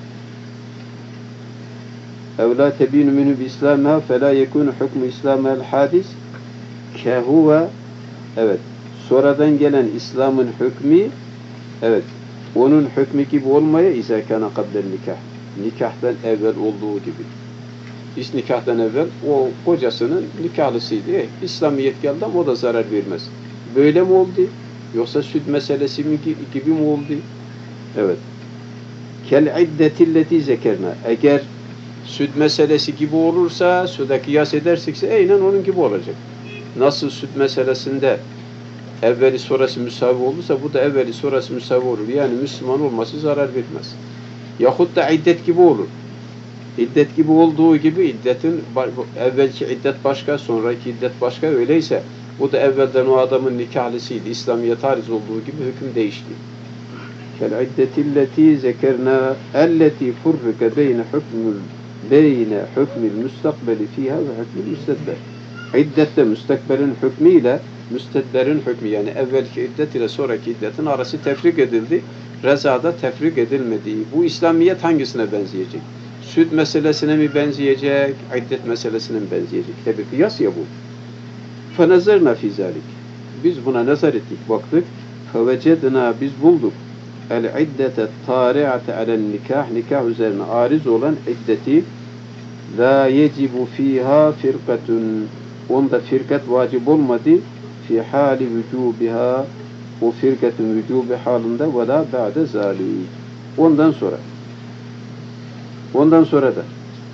A: Evlâ tebînü minhu bi-İslâmihâ felâ yekûnu hükmü İslâmihâl hadis kehuve evet. Sonradan gelen İslam'ın hükmü evet. Onun hükmü gibi olmaya izâ kâne kablen nikah. Nikahtan evvel olduğu gibi. Hiç nikahtan evvel o kocasının nikahlısıydı. İslamiyet geldi ama o da zarar vermez. Böyle mi oldu? Yoksa süt meselesi gibi mi oldu? Evet. Kel iddetilleti zekerna. Eğer süt meselesi gibi olursa, süde kıyas edersekse aynen onun gibi olacak. Nasıl süt meselesinde evveli sonrası müsavi olursa bu da evveli sonrası müsavi olur. Yani Müslüman olması zarar vermez. Yahut da iddet gibi olur. İddet gibi olduğu gibi iddetin evvelki iddet başka, sonraki iddet başka öyleyse bu da evvelden o adamın nikahlısıydı. İslamiyet hariz olduğu gibi hüküm değişti. Kel iddetilleti zekerna elleti furrike beyne hükmül müstakbeli fiha ve hükmül müstedber. İddette müstakbelin hükmüyle müstedberin hükmü yani evvelki iddet ile sonraki iddetin arası tefrik edildi. Rezada tefrik edilmediği. Bu İslamiyet hangisine benzeyecek? Süt meselesine mi benzeyecek? İddet meselesine mi benzeyecek? Tabi kıyas ya bu. فَنَزَرْنَا فِي ذَٰلِكِ Biz buna nazar ettik, baktık. فَوَجَدْنَا Biz bulduk. El-iddete tari'ate alen-nikah Nikah üzerine ariz olan iddeti la yecibu fiha firkatun onda firkat vacip olmadı fi hali vücubiha o firkatun vücubi halinde ve la ba'de zalik ondan sonra da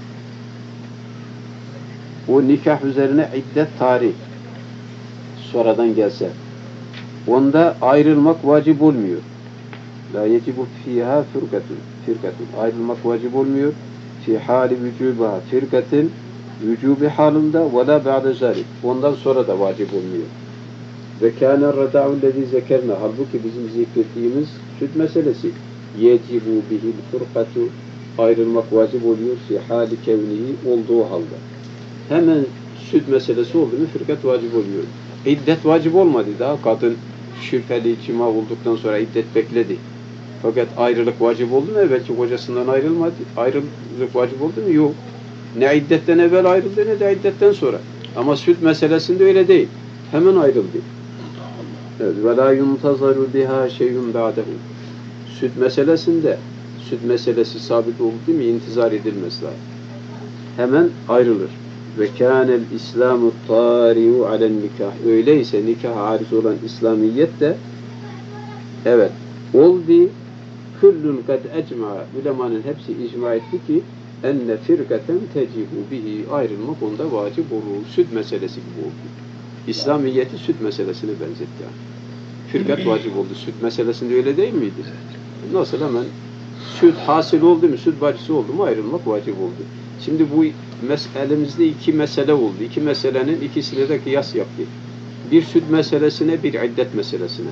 A: o nikah üzerine iddet tarih sonradan gelse onda ayrılmak vacip olmuyor. La yecibu fiha firkatin. Ayrılmak vacip olmuyor. Fi hali vücuba firkatin vücubi halinde ve la ba'de zalik. Ondan sonra da vacip olmuyor. Ve kâne reda'u lezî zekerna. Halbuki bizim zikrettiğimiz süt meselesi. Yecibu bihil fırkatu. Ayrılmak vacip oluyor. Fi hali kevnihi olduğu halde. Hemen süt meselesi oldu mu firkat vacip oluyor. İddet vacip olmadı daha. Kadın şüpheli cima olduktan sonra iddet bekledi. Fakat ayrılık vacip oldu mu? Belki kocasından ayrılmadı. Ayrılık vacip oldu mu? Yok. Ne iddetten evvel ayrıldı ne de iddetten sonra. Ama süt meselesinde öyle değil. Hemen ayrıldı. Evet. Ve la yuntazaru biha şeyun ba'dehu. Süt meselesinde süt meselesi sabit oldu değil mi? İntizar edilmez daha. Hemen ayrılır. Ve kânel İslamu târi'u alen nikah. Öyleyse nikah hariç olan İslamiyet de evet oldu. Kullun kad ecma. Ulemanın hepsi icma etti ki enne firkaten tecibu bihi. Ayrılmak onda vacip olur. Süt meselesi gibi oldu. İslamiyeti süt meselesine benzetti yani. Firkat vacip oldu. Süt meselesinde öyle değil miydi? Nasıl hemen süt hasıl oldu mu, süt bacısı oldu mu ayrılmak vacip oldu. Şimdi bu elimizde iki mesele oldu. İki meselenin ikisine de kıyas yaptı. Bir süt meselesine, bir iddet meselesine.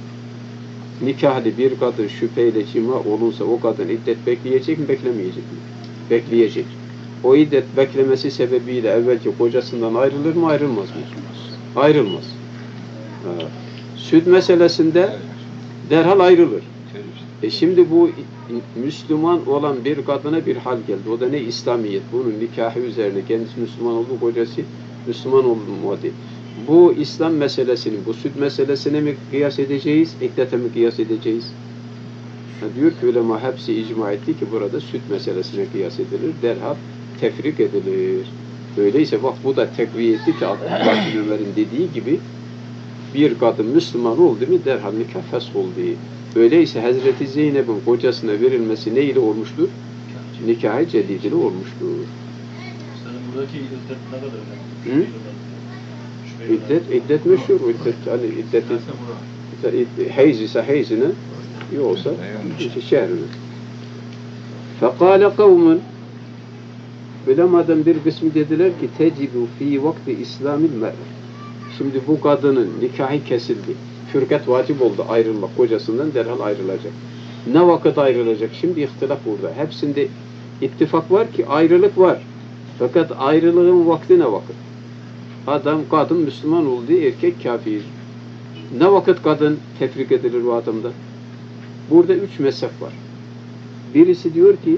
A: Nikahlı bir kadın şüpheyle cima olunsa o kadın iddet bekleyecek mi, beklemeyecek mi? Bekleyecek. O iddet beklemesi sebebiyle evvelki kocasından ayrılır mı, ayrılmaz mı? Ayrılmaz. Evet. Süt meselesinde derhal ayrılır. Şimdi bu Müslüman olan bir kadına bir hal geldi. O da ne? İslamiyet. Bunun nikahı üzerine kendisi Müslüman oldu, kocası Müslüman olmadı. Bu İslam meselesini, bu süt meselesine mi kıyas edeceğiz, iddete mi kıyas edeceğiz? Diyor ki ulema hepsi icma etti ki burada süt meselesine kıyas edilir, derhal tefrik edilir. Öyleyse bak bu da tekviye etti ki Abdullah bin Ömer'in dediği gibi bir kadın Müslüman oldu mu derhal nikah fesh oldu. Öyleyse Hazreti Zeynep'in kocasına verilmesi ne ile olmuştur? Nikah-ı cedid ile olmuştur.
C: Buradaki iddet ne kadar önemli?
A: İddet meşhur. Hani iddeti heyz ise heyzine yoksa şehrine. Fekâle kavmun ulemadan bir kısmı dediler ki tecibu fî vakti İslamil mer. Şimdi bu kadının nikahı kesildi. Fürkat vacip oldu ayrılmak. Kocasından derhal ayrılacak. Ne vakit ayrılacak? Şimdi ihtilaf burada. Hepsinde ittifak var ki ayrılık var. Fakat ayrılığın vakti ne vakit? Kadın Müslüman oldu, erkek kafir. Ne vakit kadın tefrik edilir bu adamda? Burada 3 mezhep var. Birisi diyor ki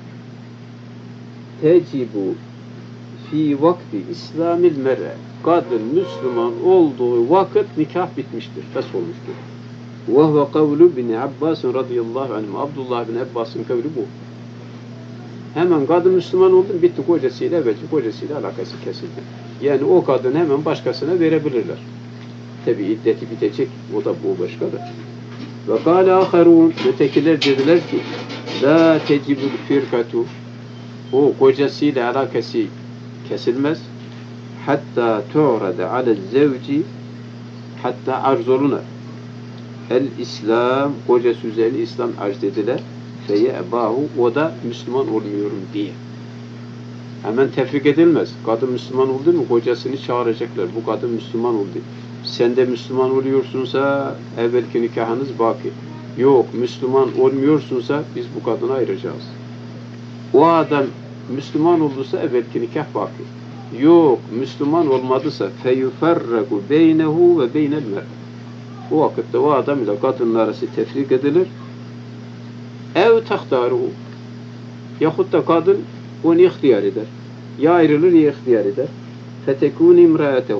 A: tecibu fi vakti İslamil mer'e. Kadın Müslüman olduğu vakit nikah bitmiştir, fesh olmuştur. Ve huve kavlu bin Abbas radıyallahu anh. Abdullah bin Abbas'ın kavli bu. Hemen kadın Müslüman oldu, bitti kocasıyla, belki kocasıyla alakası kesildi. Yani o kadın hemen başkasına verebilirler. Tabi iddeti bitecek, o da bu başkadır. Ve kâle âkharûn, ötekiler dediler ki lâ tecibul firkatu, o kocasıyla alakası kesilmez. Hatta tu'rada alel zevci, hatta arz olunur. El-İslam, kocası üzerine İslam arz edilir. Feye'bâhu, o da Müslüman olmuyorum diye. Hemen tefrik edilmez. Kadın Müslüman oldu mu kocasını çağıracaklar. Bu kadın Müslüman oldu. Sen de Müslüman oluyorsunsa evvelki nikahınız baki. Yok, Müslüman olmuyorsunsa biz bu kadını ayıracağız. O adam Müslüman olduysa evvelki nikah baki. Yok, Müslüman olmadıysa feyuferragu beynehu ve beynel mer. O vakitte o adam ile kadının arası tefrik edilir. Ev tahtaruhu. Yahut da kadın onu ihtiyar eder. Ya ayrılır ya ihtiyar eder. Fetekûn imrâetehu.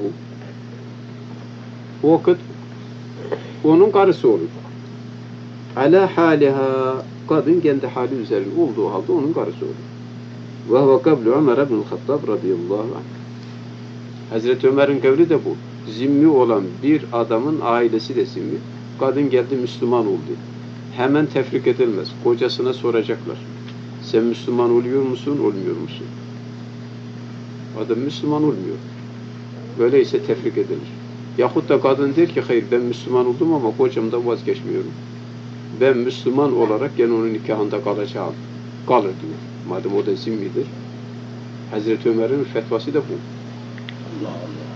A: O vakit onun karısı olur. Ala haliha. Kadın kendi hali üzerinde olduğu halde onun karısı olur. Ve huve kavlu Ömer ibn Hattab radıyallahu anh. Hazreti Ömer'in kavli de bu. Zimmi olan bir adamın ailesi de zimmi. Kadın geldi Müslüman oldu. Hemen tefrik edilmez. Kocasına soracaklar. Sen Müslüman oluyor musun, olmuyor musun? Adam Müslüman olmuyor. Böyleyse tefrik edilir. Yahut da kadın der ki hayır ben Müslüman oldum ama kocamdan vazgeçmiyorum. ben Müslüman olarak gene onun nikahında kalacağım. Kalır diyor. Madem o da zimmidir. Hazreti Ömer'in fetvası da bu.
B: Allah Allah.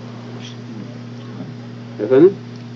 A: Efendim?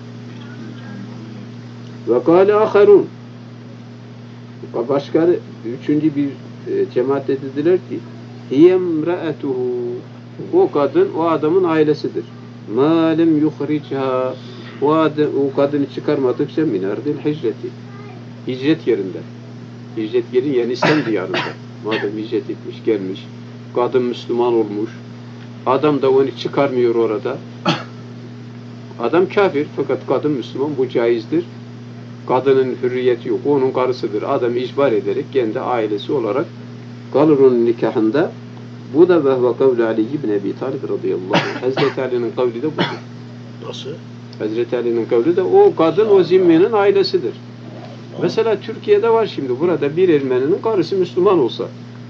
A: Ve kâle âkharûn. Başka üçüncü bir cemaat dediler ki hiyemra'etuhu. O kadın o adamın ailesidir. Mâ lem yuhricâ. O kadını çıkarmadıkça minardil hicreti. Hicret yerinde. Hicret yeri yani İslam diyarında. Madem hicret etmiş, gelmiş. Kadın Müslüman olmuş. Adam da onu çıkarmıyor orada. Adam kafir fakat kadın Müslüman, bu caizdir. Kadının hürriyeti yok, onun karısıdır. Adam icbar ederek kendi ailesi olarak kalır onun nikahında. Bu da vehve kavli Ali ibn Ebi Talib radıyallahu anh. Hazreti Ali'nin kavli de budur.
B: Nasıl?
A: Hazreti Ali'nin kavli de o kadın o zimminin ailesidir. Mesela Türkiye'de var şimdi burada bir Ermeninin karısı Müslüman olsa.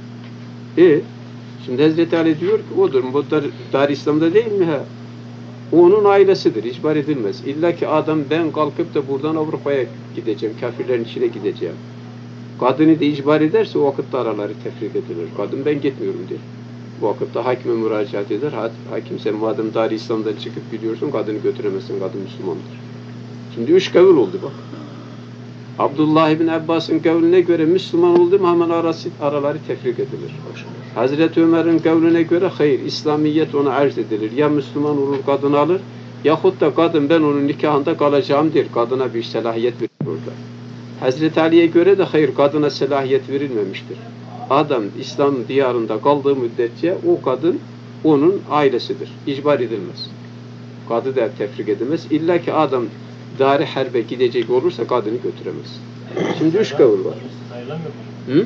A: Şimdi Hazreti Ali diyor ki odur. Bu Dar İslam'da değil mi? Ha? Onun ailesidir. İcbar edilmez. İlla ki adam ben kalkıp da buradan Avrupa'ya gideceğim. Kafirlerin içine gideceğim. Kadını da icbar ederse o vakitte araları tefrik edilir. Kadın ben gitmiyorum diyor. Bu vakitte hakime müracaat eder. Hakim sen madem Dar İslam'dan çıkıp gidiyorsun kadını götüremezsin. Kadın Müslümandır. Şimdi 3 kavil oldu bak. Abdullah ibn Abbas'ın kavline göre Müslüman oldu mu hemen araları tefrik edilir. Hazreti Ömer'in kavline göre hayır, İslamiyet ona arz edilir. Ya Müslüman olur kadın alır yahut da kadın ben onun nikahında kalacağım der. Kadına bir selahiyet verir orada. Hazreti Ali'ye göre de hayır, kadına selahiyet verilmemiştir. Adam İslam diyarında kaldığı müddetçe o kadın onun ailesidir. İcbar edilmez. Kadı da tefrik edilmez. İlla ki adam Dar-ı Harbe gidecek olursa kadını götüremez. Şimdi 3 kavul var. Hı?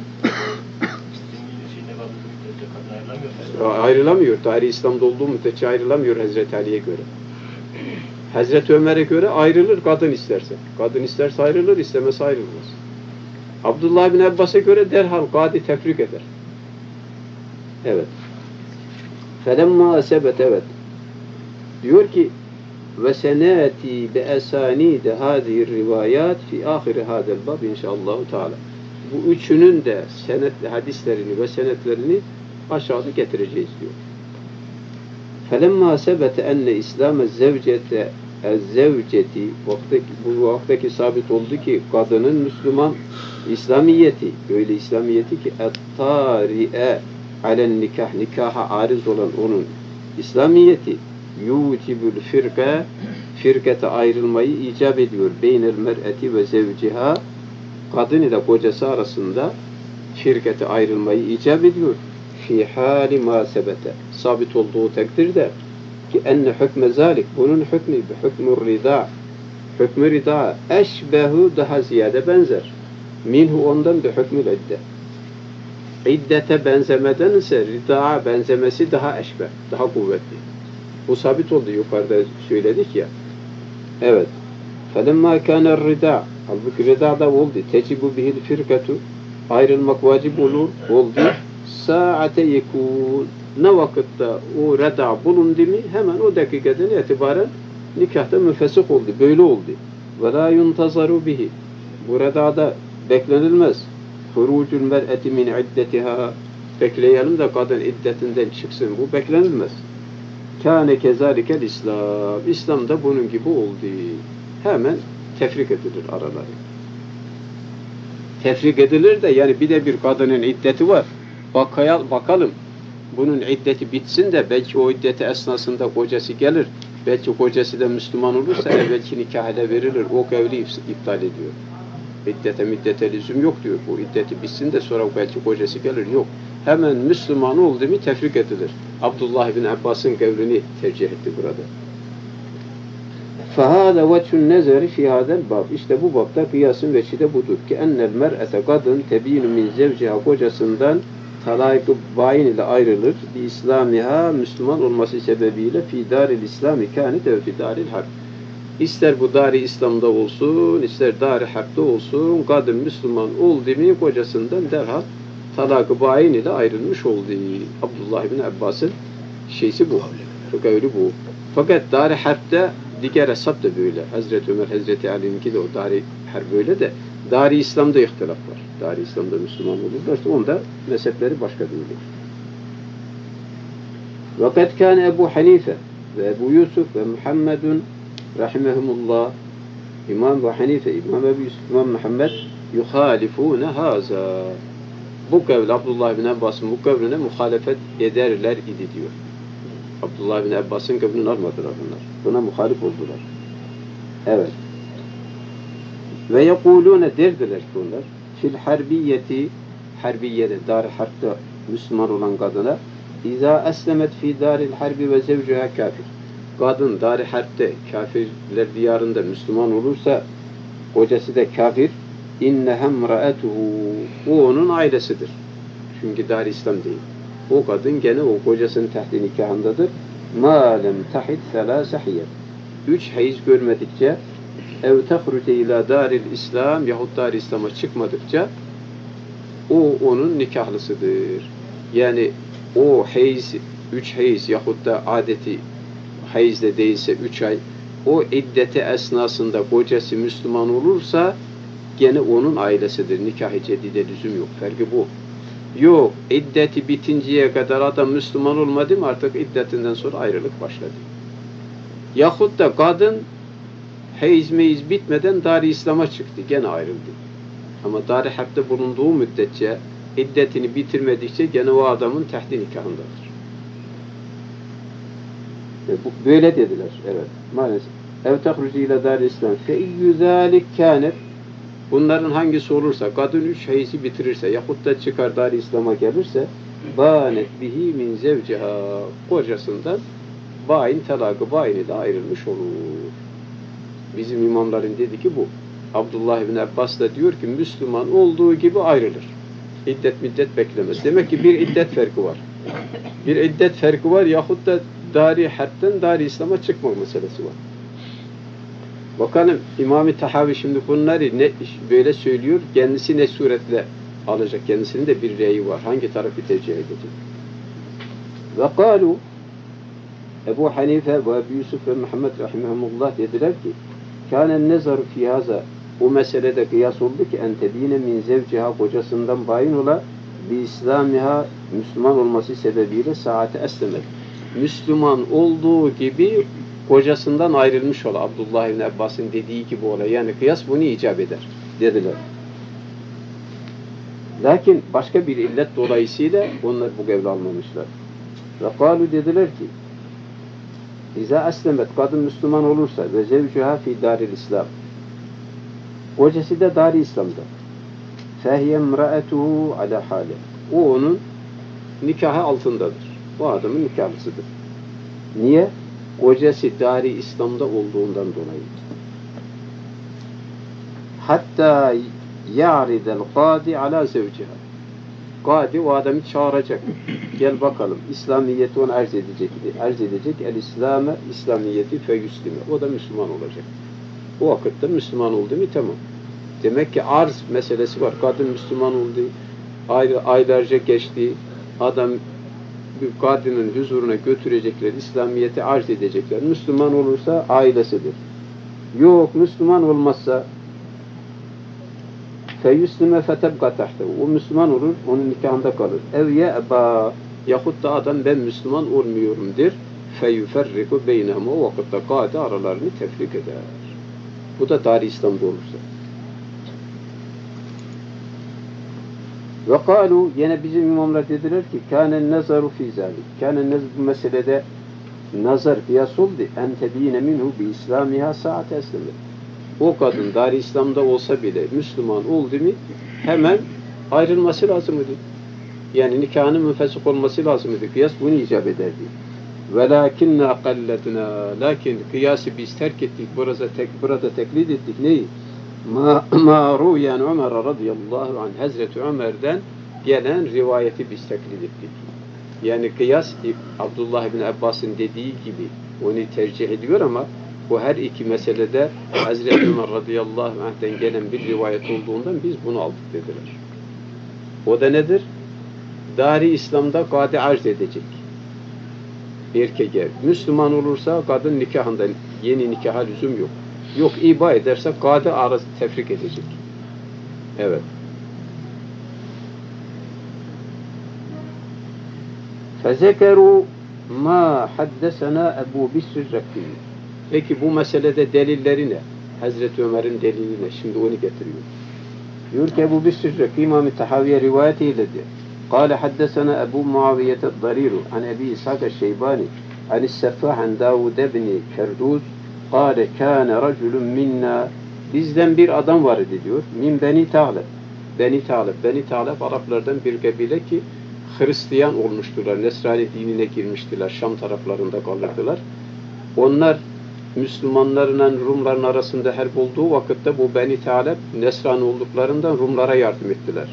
A: Ayrılamıyor. Dar-ı İslam'da olduğu müddetçe ayrılamıyor Hazreti Ali'ye göre. Hazreti Ömer'e göre ayrılır kadın isterse. Kadın isterse ayrılır, istemezse ayrılmaz. Abdullah bin Abbas'a göre derhal kadi tefrik eder. Evet. Felemma sebet, evet. Diyor ki ve senati bi esanid hadihi rivayat fi ahir hadal bab inşallah Teala. Bu üçünün de hadislerini ve senetlerini aşağıda getireceğiz diyor. Felemma sebete enne İslam zevcete zevceti bu vaktaki sabit oldu ki kadının Müslüman İslamiyeti, öyle İslamiyeti ki et-tari'e alen nikaha ariz olan onun İslamiyeti yucibül firkete ayrılmayı icap ediyor. Beynel mer'eti ve zevciha, kadın ile kocası arasında firkete ayrılmayı icap ediyor. Fi hali ma sebete, sabit olduğu takdirde ki enne hükme zalik, bunun hükmü hükmü rida, hükmü rida eşbehu daha ziyade benzer. Minhu ondan da hükmü iddet. İddete benzemeden ise rida'a benzemesi daha eşbeh, daha kuvvetli. Bu sabit oldu, yukarıda söyledik ya. Evet. فَلَمَّا كَانَ الرِّدَى halbuki rida da oldu. تَجِبُ بِهِ الْفِرْكَةُ ayrılmak vacip oldu. Saate yekûn, ne vakitte o reda bulundu mu hemen o dakikadan itibaren nikahta müfesik oldu. Böyle oldu. وَلَا يُنْتَظَرُ بِهِ bu redada beklenilmez. خُرُوجُ الْمَرْأَةِ مِنْ عِدَّتِهَا bekleyelim de kadın iddetinden çıksın. Bu beklenilmez. Kâne kezâlikel İslam. İslam'da bunun gibi oldu. Hemen tefrik edilir araları. Tefrik edilir de yani bir de bir kadının iddeti var. Bakalım. Bunun iddeti bitsin de belki o iddeti esnasında kocası gelir. Belki kocası da Müslüman olursa belki nikahla verilir. O kavli iptal ediyor. İddete lüzum yok diyor. Bu iddeti bitsin de sonra belki kocası gelir. Yok. Hemen Müslüman oldu mu tefrik edilir. Abdullah bin Abbas'ın kavlini tercih etti burada. فَهَذَا وَجْهُ النَّزَرِ فِي هَذَا الْبَابِ İşte bu babda kıyasın veçhi de budur ki ennel mer'ete kadın tebînü min zevciha kocasından talâk-ı bayin ile ayrılır. Bi İslamiha Müslüman olması sebebiyle fi daril İslami kânet ve fi daril harp. İster bu dar-ı İslam'da olsun, ister dar-ı harpte olsun, kadın Müslüman oldu mu kocasından derhal talak-ı bayin ile ayrılmış oldu. Abdullah bin Abbas'ın şeysi bu. Kavli bu. Fakat dar-ı harpte diğer hesap da böyle. Hazreti Ömer, Hazreti Ali'ninki de o dar-ı harp böyle de Dar-i İslam'da ihtilaf var. Dar-i İslam'da Müslüman olurlarsa onda mezhepleri başka olur. Vakat kâne Ebu Hanife ve Ebu Yusuf ve Muhammedun rahimehumullah İmam Ebu Hanife, İmam Ebu Yusuf, İmam Muhammed yuhalifûne hâzâ. Bu kavl Abdullah bin Abbas'ın bu kavline muhalefet ederler idi diyor. Abdullah bin Abbas'ın kavlini almadılar bunlar. Buna muhalif oldular. Evet. Ve yekulûne derdiler ki onlar fil harbiyeti harbiyede dar harpta Müslüman olan kadına İza eslemet fi daril harbi ve zevcuha kafir. Kadın dar harpte kafirler diyarında Müslüman olursa kocası da kafir innehem ra'etuhu o onun ailesidir. Çünkü dar İslam değil. O kadın gene o kocasının tahti nikahındadır. Ma lem tahid thelâse hiyet. 3 hayız görmedikçe ev tehruce ila daril İslam yahut dar İslam'a çıkmadıkça o onun nikahlısıdır. Yani o hayız 3 hayız yahut da adeti hayızda değilse 3 ay o iddeti esnasında kocası Müslüman olursa gene onun ailesidir. Nikah-ı cedide lüzum yok. Farkı bu. Yok. İddeti bitinceye kadar adam Müslüman olmadı mı artık iddetinden sonra ayrılık başladı. Yahut da kadın hayız meyiz bitmeden Dar-ı İslam'a çıktı. Gene ayrıldı. Ama Dar-ı Harp'te bulunduğu müddetçe iddetini bitirmedikçe gene o adamın tahti nikahındadır. Böyle dediler. Evet. Maalesef. Ev tehrucu ile Dar-ı İslam fe iyyü zâlik kânet bunların hangisi olursa kadın 3 hayızı bitirirse yahut da çıkar Dar-ı İslam'a gelirse bânet bihi min zevciha kocasından bain talakı bain ile ayrılmış olur. Bizim imamların dedi ki bu. Abdullah ibn Abbas da diyor ki Müslüman olduğu gibi ayrılır. İddet müddet beklemez. Demek ki bir iddet farkı var. Bir iddet farkı var yahut da Dar-ı Harp'ten Dar-ı İslam'a çıkma meselesi var. Bakalım İmam-ı Tahavi şimdi bunları ne böyle söylüyor, kendisi ne suretle alacak, kendisinin de bir reyi var. Hangi tarafı tercih edecek? Ve kâlu Ebu Hanife ve Ebu Yusuf ve Muhammed rahimahumullah dediler ki kânen nezaru fî hâzâ o meselede kıyas oldu ki entedîne min zevciha kocasından bayin ola bi İslamiha Müslüman olması sebebiyle saate eslemet. Müslüman olduğu gibi kocasından ayrılmış ola. Abdullah ibn Abbas'ın dediği gibi ola. Yani kıyas bunu icap eder. Dediler. Lakin başka bir illet dolayısıyla onlar bu kavli almamışlar. Ve kâlu dediler ki İza eslemet kadın Müslüman olursa ve zevcuha fi daril İslam kocası da Dar-ı İslam'da fehiye mra'etuhu ala hâle o onun nikahı altındadır. O adamın nikahlısıdır. Niye? Kocası Dar-ı İslam'da olduğundan dolayı. Hatta ya'ridel kâdi ala zevciha. Kâdi o adamı çağıracak. Gel bakalım. İslamiyeti ona arz edecekti. Arz edecek. El-İslam'e İslamiyeti feyüslime. O da Müslüman olacak. O vakitte Müslüman oldu mu tamam. Demek ki arz meselesi var. Kadın Müslüman oldu. Aylarca geçti. Adam kadının huzuruna götürecekler. İslamiyeti arz edecekler. Müslüman olursa ailesidir. Yok Müslüman olmazsa feyüslime fetebga tahte. O Müslüman olur. Onun nikahında kalır. Ev ye'ba yahut da adam ben Müslüman olmuyorum der. Feyüferriku beynehum. O vakitte kâdi aralarını tefrik eder. Bu da Dar-ı İslam'da olursa. Ve kâlu yine bizim imamlar dediler ki kânen nazaru fî zâlik. Kânen nazar bu meselede nazar kıyas oldu. En tedîne minhu bi İslâmiha saate eslemet. O kadın Dar-ı İslam'da olsa bile Müslüman oldu mu hemen ayrılması lazım idi. Yani nikahının müfesik olması lazım idi. Kıyas bunu icap ederdi. Velâkinne akalletnâ lakin kıyası biz terk ettik. Burada teklid ettik. Neyi? Ma ruyen Ömer radıyallahu anh Hazreti Ömer'den gelen rivayeti biz teklid ettik. Yani kıyas Abdullah bin Abbas'ın dediği gibi onu tercih ediyor ama bu her iki meselede Hazreti Ömer radıyallahu anh'ten gelen bir rivayet olduğundan biz bunu aldık dediler. O da nedir? Dar-ı İslam'da kâdi arz edecek. Erkeğe Müslüman olursa kadın nikahında yeni nikaha lüzum yok. Yok iba ederse kâdi arz tefrik edecek. Evet. فَذَكَرُوا مَا حَدَّسَنَا Ebu Bisr Rakî. Peki bu meselede delilleri ne? Hazreti Ömer'in delili ne? Şimdi onu getiriyor. Diyor ki Ebu Bisr Rakî İmam-ı Tahaviye rivayeti eyledir. قال حدثنا أبو معاوية الضرير عن أبي إسحاق الشيباني عن السفاح عن داود بن كردوز قال كان رجل منا bizden bir adam var diyor. Min Beni Ta'leb. Beni Ta'leb. Beni Ta'leb Araplardan bir kabile ki Hristiyan olmuştular. Nesrani dinine girmiştiler. Şam taraflarında kalırdılar. Onlar Müslümanlarla Rumların arasında harp olduğu vakitte bu Beni Ta'leb Nesrani olduklarından Rumlara yardım ettiler.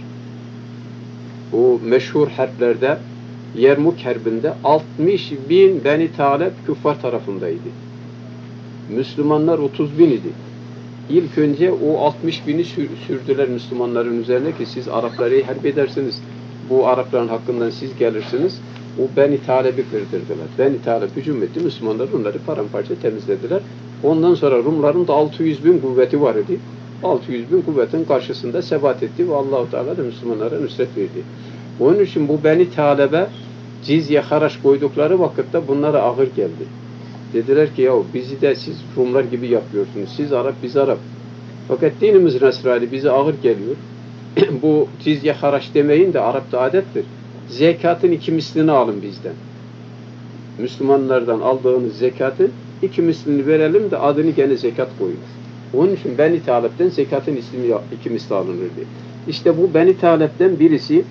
A: Bu meşhur harplerde Yermuk Harbi'nde 60 bin Beni Ta'leb küffar tarafındaydı. Müslümanlar 30 bin idi. İlk önce o 60 bini sürdüler Müslümanların üzerine ki siz Arapları harp edersiniz. Bu Arapların hakkından siz gelirsiniz. O Beni Ta'leb'i kırdırdılar. Beni Ta'leb hücum etti. Müslümanlar onları paramparça temizlediler. Ondan sonra Rumların da 600 bin kuvveti var idi. 600 bin kuvvetin karşısında sebat etti ve Allah-u Teala da Müslümanlara nüsret verdi. Onun için bu Beni Ta'leb'e cizye haraç koydukları vakitte bunlara ağır geldi. Dediler ki yahu bizi de siz Rumlar gibi yapıyorsunuz. Siz Arap, biz Arap. Fakat dinimiz Nesrani bize ağır geliyor. Bu cizye haraç demeyin de Arap'ta adettir. Zekatın 2 mislini alın bizden. Müslümanlardan aldığınız zekatın 2 mislini verelim de adını gene zekat koyun. Onun için Beni Ta'leb'den zekatın 2 misli alınırdı. İşte bu Beni Ta'leb'den birisi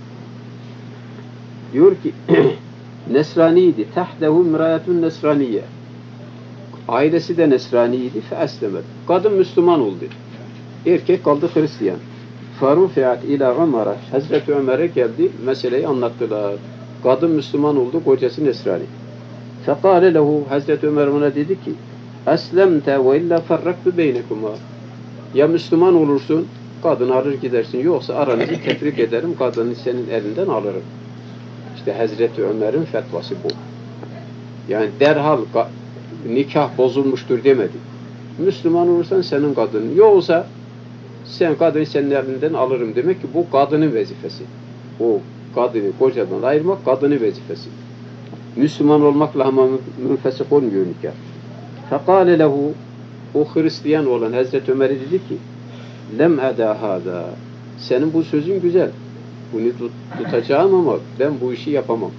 A: diyor ki Nesraniydi. Tahdehu mirayetun nesraniye. Ailesi de Nesraniydi. Feeslemet. Kadın Müslüman oldu. Erkek kaldı Hristiyan. Farufiat ila Ömer'e. Hazreti Ömer'e geldi. Meseleyi anlattılar. Kadın Müslüman oldu. Kocası Nesrani. Fekale lehu. Hazreti Ömer ona dedi ki Eslemte ve illa ferraktu beynekuma. Ya Müslüman olursun, kadını alır gidersin. Yoksa aranızı tefrik ederim, kadını senin elinden alırım. İşte Hazreti Ömer'in fetvası bu. Yani derhal nikah bozulmuştur demedi. Müslüman olursan senin kadının. Yoksa sen kadını senin elinden alırım demek ki bu kadının vazifesi. O kadını kocadan ayırmak kadının vazifesi. Müslüman olmakla ama münfesik olmuyor nikah. Fekale lehu o Hristiyan olan Hazreti Ömer'e dedi ki lem eda hâdâ senin bu sözün güzel. Bunu tutacağım ama ben bu işi yapamam.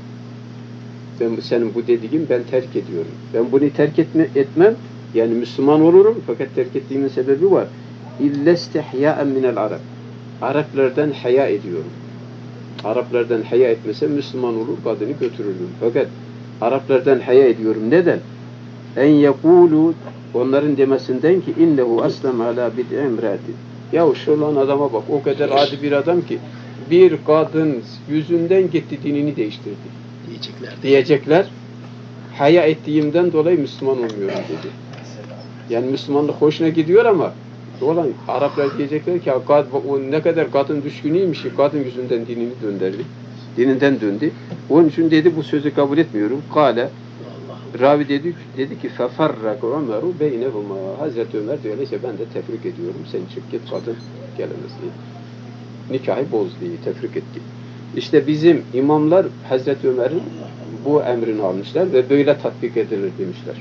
A: Senin bu dediğin ben terk ediyorum. Ben bunu terk etmem. Yani Müslüman olurum fakat terk ettiğimin sebebi var. İllestehyâen minel Arab. Araplardan haya ediyorum. Araplardan haya etmesem Müslüman olur, kadını götürürüm. Fakat Araplardan haya ediyorum. Neden? En yekulu onların demesinden ki innehu aslem ala bid'i imrati. Ya şu lan adama bak o kadar adi bir adam ki bir kadın yüzünden gitti dinini değiştirdi. Diyecekler. Haya ettiğimden dolayı Müslüman olmuyorum dedi. Yani Müslümanlık hoşuna gidiyor ama olan Araplar diyecekler ki o ne kadar kadın düşkünüymüş ki kadın yüzünden dinini döndürdü. Dininden döndü. Onun için dedi bu sözü kabul etmiyorum. Kale Ravi dedi ki feferrak Ömer'u beynehuma. Hazreti Ömer diyor öyleyse ben de tefrik ediyorum. Sen çık git kadın gelemez diye. Nikahı boz diye tefrik etti. İşte bizim imamlar Hazreti Ömer'in bu emrini almışlar ve böyle tatbik edilir demişler.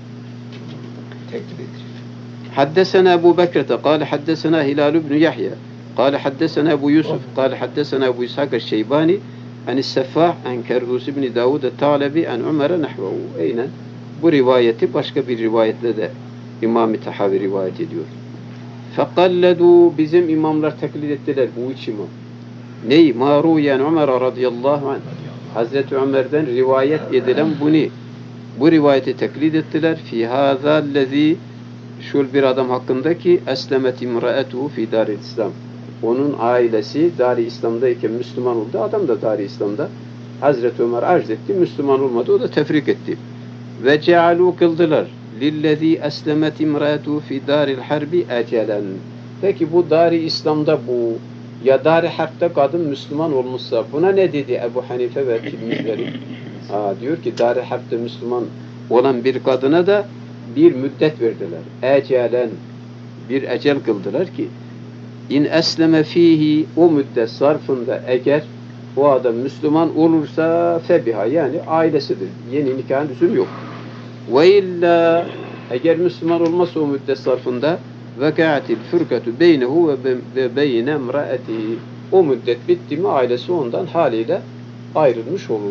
B: Tekbir edilir.
A: حدثنا أبو بكرة قال حدثنا هلال بن يحيى قال حدثنا أبو يوسف قال حدثنا أبو إسحاق الشيباني عن السفاح عن كردوس بن داود الثعلبي عن عمر نحوه. Aynen bu rivayeti başka bir rivayetle de İmam-ı Tahavi rivayet ediyor. فَقَلَّدُوا bizim imamlar taklit ettiler bu üç imam. Ney? مَارُوْيَنْ عُمَرَ radıyallahu anh. Hazreti Ömer'den rivayet edilen bu rivayeti taklit ettiler. فِي هَذَا الَّذ۪ي şul bir adam hakkında ki eslemet imraetuhu fi dar-i İslam. Onun ailesi Dar-i İslam'dayken Müslüman oldu. Adam da Dar-i İslam'da. Hazreti Ömer arz etti. Müslüman olmadı. O da tefrik etti. Ve cealu kıldılar. Lillezî eslemet imraetuhu fi daril harbi ecelen. Peki bu Dar-i İslam'da bu ya Dar-i Harp'te kadın Müslüman olmuşsa buna ne dedi Ebu Hanife ve tilmizleri? Diyor ki Dar-i Harp'te Müslüman olan bir kadına da bir müddet verdiler. Ecelen bir ecel kıldılar ki İn esleme fihi, o müddet zarfında eğer o adam Müslüman olursa febiha, yani ailesidir. Yeni nikahın lüzum yok. Ve illa, eğer Müslüman olmazsa o müddet zarfında vekâtil fırkatu beynehu ve beyne emraetihi, o müddet bitti mi ailesi ondan haliyle ayrılmış olur.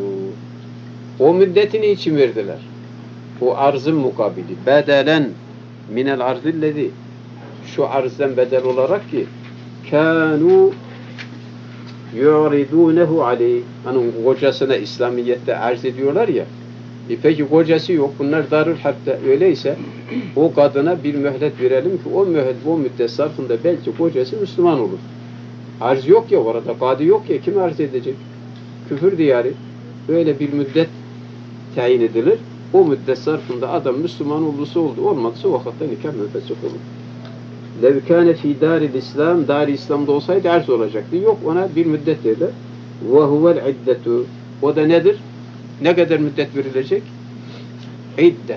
A: O müddetini için verdiler. O arzın mukabili. Bedelen minel arzillezi, şu arzdan bedel olarak ki kânû yu'ridûnehu aleyh, onun kocasına İslamiyet'te arz ediyorlar ya, peki kocası yok, bunlar darül harpte, öyleyse o kadına bir mühlet verelim ki o müddet zarfında belki kocası Müslüman olur. Arz yok ya orada, kadı yok ya, kim arz edecek? Küfür diyarı. Öyle bir müddet tayin edilir. O müddet zarfında adam Müslüman olursa oldu, olmazsa o vakitte nikah müfessik olur. لَوْ كَانَ فِي دَارِ الْإِسْلَامِ, Dar-ı İslam'da olsaydı arz olacaktı. Yok, ona bir müddet derler. وَهُوَ الْعِدَّةُ, o da nedir? Ne kadar müddet verilecek? İddet.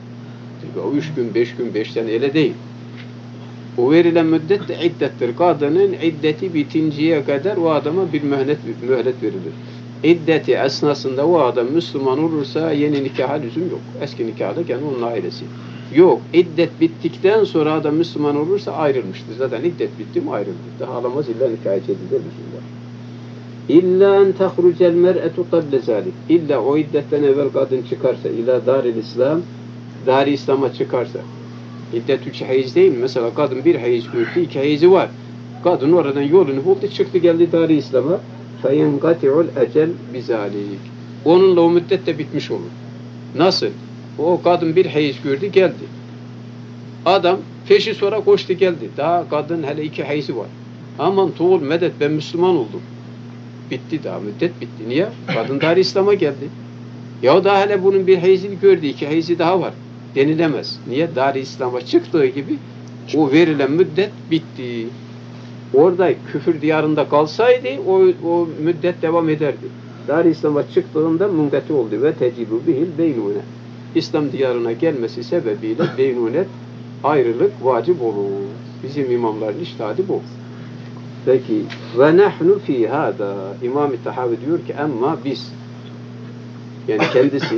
A: O 3 gün, 5 gün, 5 sene öyle değil. O verilen müddet de iddettir. Kadının iddeti bitinceye kadar o adama bir mühlet verilir. İddeti esnasında o adam Müslüman olursa yeni nikaha lüzum yok. Eski nikahda gene onun ailesi. Yok, iddet bittikten sonra adam Müslüman olursa ayrılmıştır. Zaten iddet bitti mi ayrıldı. Daha alamaz, illa nikah cedide lüzum var. İlla en tahrucel mer'etu kable zalik. İlla o iddetten evvel kadın çıkarsa, ila daril İslam, Dar-ı İslam'a çıkarsa. İddet 3 hayiz değil mi? Mesela kadın bir hayiz gördü, 2 hayizi var. Kadın oradan yolunu buldu, çıktı geldi Dar-ı İslam'a. فَيَنْقَتِعُ الْاَجَلْ بِذَٰلِكِ, onunla o müddet de bitmiş olur. Nasıl? O kadın bir hayiz gördü, geldi. Adam peşi sonra koştu geldi. Daha kadın hele 2 hayizi var. Aman tuğul medet, ben Müslüman oldum. Bitti daha, müddet bitti. Niye? Kadın Dar-ı İslam'a geldi. Ya daha hele bunun bir hayizini gördü, 2 hayizi daha var. Denilemez. Niye? Dar-ı İslam'a çıktığı gibi o verilen müddet bitti. Orada küfür diyarında kalsaydı o müddet devam ederdi. Dar-ı İslam'a çıktığında münkati oldu ve tecibu bihil beynune. İslam diyarına gelmesi sebebiyle beynunet, ayrılık vacip olur. Bizim imamların içtihadı bu. Peki ve nahnu fi hada, İmam-ı Tahavi diyor ki ama biz, yani kendisi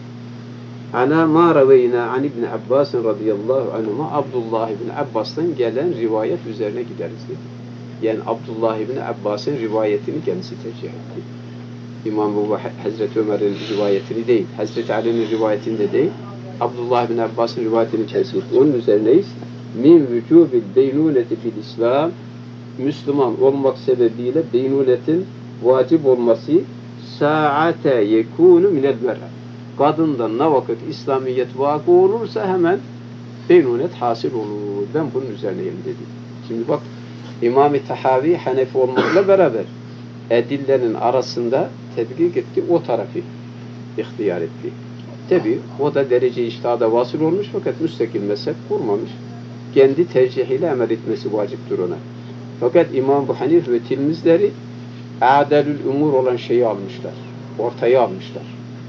A: ana ma raveyna an İbn Abbas radıyallahu anhuma, Abdullah ibn Abbas'tan gelen rivayet üzerine gideriz dedi. Yani Abdullah ibn Abbas'ın rivayetini kendisi tercih etti. İmam Ebu Hazreti Ömer'in rivayetini değil, Hazreti Ali'nin rivayetinde değil, Abdullah ibn Abbas'ın rivayetini tercih etti. Onun üzerineyiz. Min vücubil beynuneti fil İslam, Müslüman olmak sebebiyle beynunetin vacip olması, saate yekunu minel mer'a, kadından ne vakit İslamiyet vakı olursa hemen beynunet hasıl olur. Ben bunun üzerineyim dedi. Şimdi bak, İmam-ı Tahavi Hanefi olmakla beraber edillerin arasında tedkik etti, o tarafı ihtiyar etti. Tabi o da derece içtihada vasıl olmuş fakat müstakil mezhep kurmamış. Kendi tercihiyle emel etmesi vaciptir ona. Fakat İmam Ebu Hanife ve tilmizleri adalül umur olan şeyi almışlar. Ortaya almışlar.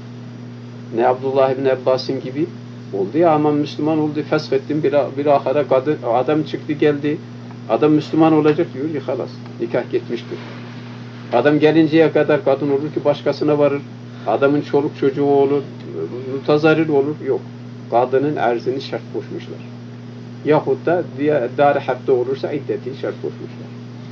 A: Ne Abdullah ibn Abbas'ın gibi oldu ya, aman Müslüman oldu, feshettim, bir ahara kadın, adam çıktı geldi. Adam Müslüman olacak diyor ki halas, nikah gitmiştir. Adam gelinceye kadar kadın olur ki başkasına varır. Adamın çoluk çocuğu olur, mutazaril olur. Yok. Kadının erzini şart koşmuşlar. Yahut da dar-ı harpte olursa iddeti şart koşmuşlar.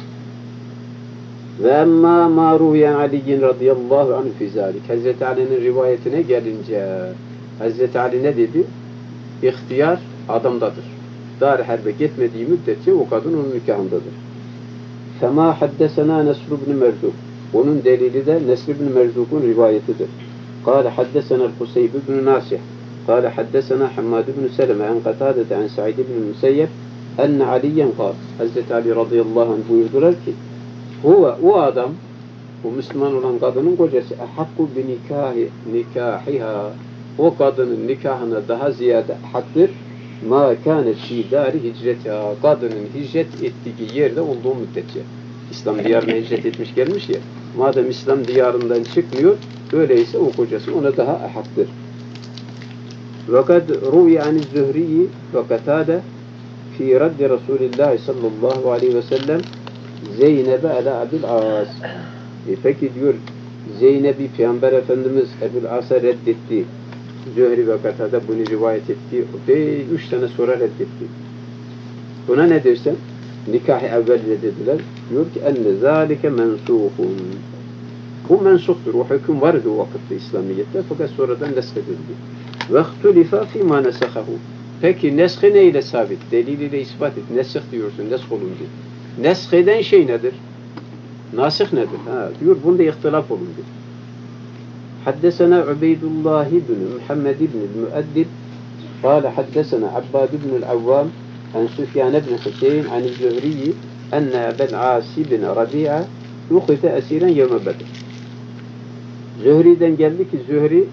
A: Ve emmâ mâ ruhiyen Ali'yin radıyallahu anh fî zâlik. Hazreti Ali'nin rivayetine gelince Hazreti Ali ne dedi? İhtiyar adamdadır. Dar-ı harbe gitmediği müddetçe o kadın onun nikahındadır. Fema haddesena Nesr ibn Merzuk. Onun delili de Nesr ibn Merzuk'un rivayetidir. Kâle haddesena Huseyb ibn Nasih. Kâle haddesena Hammad ibn Seleme en Katâdete en Sa'id ibn Müseyyep enne Aliyen kâl. Hazreti Ali radıyallahu anh buyurdular ki o adam, o Müslüman olan kadının kocası ehakku bi nikahiha, o kadının nikahına daha ziyade haktır ma kânet fî dâri hicretiha, kadının hicret ettiği yerde olduğu müddetçe. İslam diyarına hicret etmiş gelmiş ya, madem İslam diyarından çıkmıyor, öyleyse o kocası ona daha haktır. Ve kad ruvi an-Zühri'yi ve Katâde fi raddi Resulillah sallallahu aleyhi ve sellem Zeynep'e ala Abil As. Peki diyor Zeynep'i Peygamber Efendimiz Ebu'l As'a reddetti. Zühri ve Katade bunu rivayet etti. 3 sene sonra reddetti. Buna ne dersen? Nikah-ı evvel reddediler. Diyor ki enne zâlike mensûhun. Bu mensuktur. O hüküm vardı o vakitte İslamiyet'te fakat sonradan neshedildi. وَاخْتُلِفَا فِي مَا نَسَخَهُ. Peki neshi neyle sabit? Deliliyle ispat et. Nesih diyorsun. Nesh olundu. Nesh eden şey nedir? Nasih nedir? Diyor bunda ihtilaf olundu. حدثنا عبيد الله بن محمد بن المؤدب قال حدثنا عباد بن العوام عن سفيان بن حسين عن الزهري أن أبا العاص بن ربيعة أخذ أسيرا يوم بدر. Zühri'den geldi ki Zühri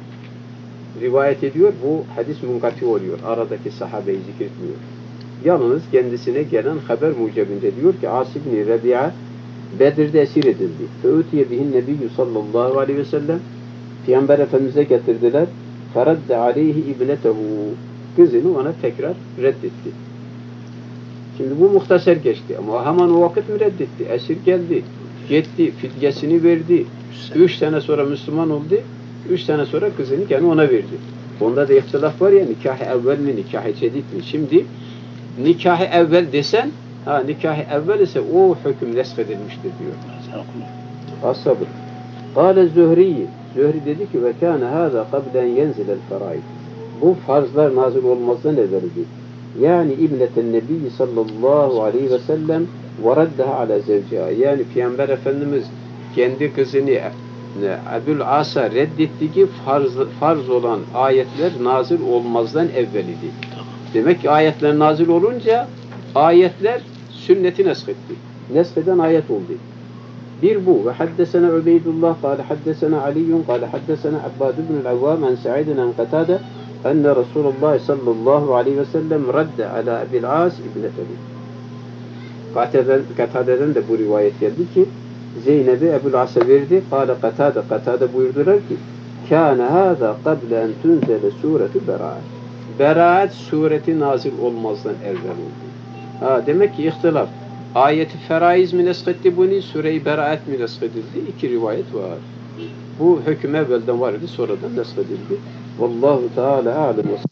A: rivayet ediyor. Bu hadis munkati oluyor. Aradaki sahabeyi zikretmiyor. Yalnız kendisine gelen haber mucebinde diyor ki As ibn Rabi'a Bedir'de esir edildi. Feutiye bihin nebiyyü sallallahu aleyhi ve sellem Peygamber Efendimiz'e getirdiler. Feradde aleyhi ibnetehu. Kızını ona tekrar reddetti. Şimdi bu muhtasar geçti ama hemen o vakit mi reddetti? Esir geldi. Gitti. Fidyesini verdi. 3 sene sonra Müslüman oldu. 3 sene sonra kızını gene ona verdi. Onda da ihtilaf var ya nikah-ı evvel mi, nikah-ı cedid mi? Şimdi nikah-ı evvel desen nikah-ı evvel ise o hüküm neshedilmiştir diyor. As-sabr. Kâle Zühri. Zühri dedi ki ve kâne hâzâ kablen yenzilel feraid. Bu farzlar nazil olmazdan evveldi. Yani İbneten Nebiyyi sallallahu aleyhi ve sellem ve raddeha ala zevciha. Yani Peygamber Efendimiz kendi kızını Ebu'l As'a reddetti ki farz olan ayetler nazil olmazdan evveliydi. Demek ki ayetler nazil olunca ayetler sünneti neshetti. Nesheden ayet oldu. Bir bu. Ve haddesena Ubeydullah kâle haddesena Aliyyun kâle haddesena Abbad ibn al-Avvam en Sa'idin en Katade enne Resulullah sallallahu aleyhi ve sellem radde ala Ebu'l As ibnetehu. Katade'den de bu rivayet geldi ki Zeynep'i Ebu'l As'a verdi. Kâle Katade buyurdular ki kâne hâzâ kable en tunzele sûretü Beraat. Beraat sureti nazil olmazdan evvel oldu. Demek ki ihtilaf. Ayeti feraiz mi neshetti bunu, sure-i Beraat mi neshedildi? 2 rivayet var. Bu hüküm evvelden vardı, sonradan neshedildi. Vallahu Teala a'lem.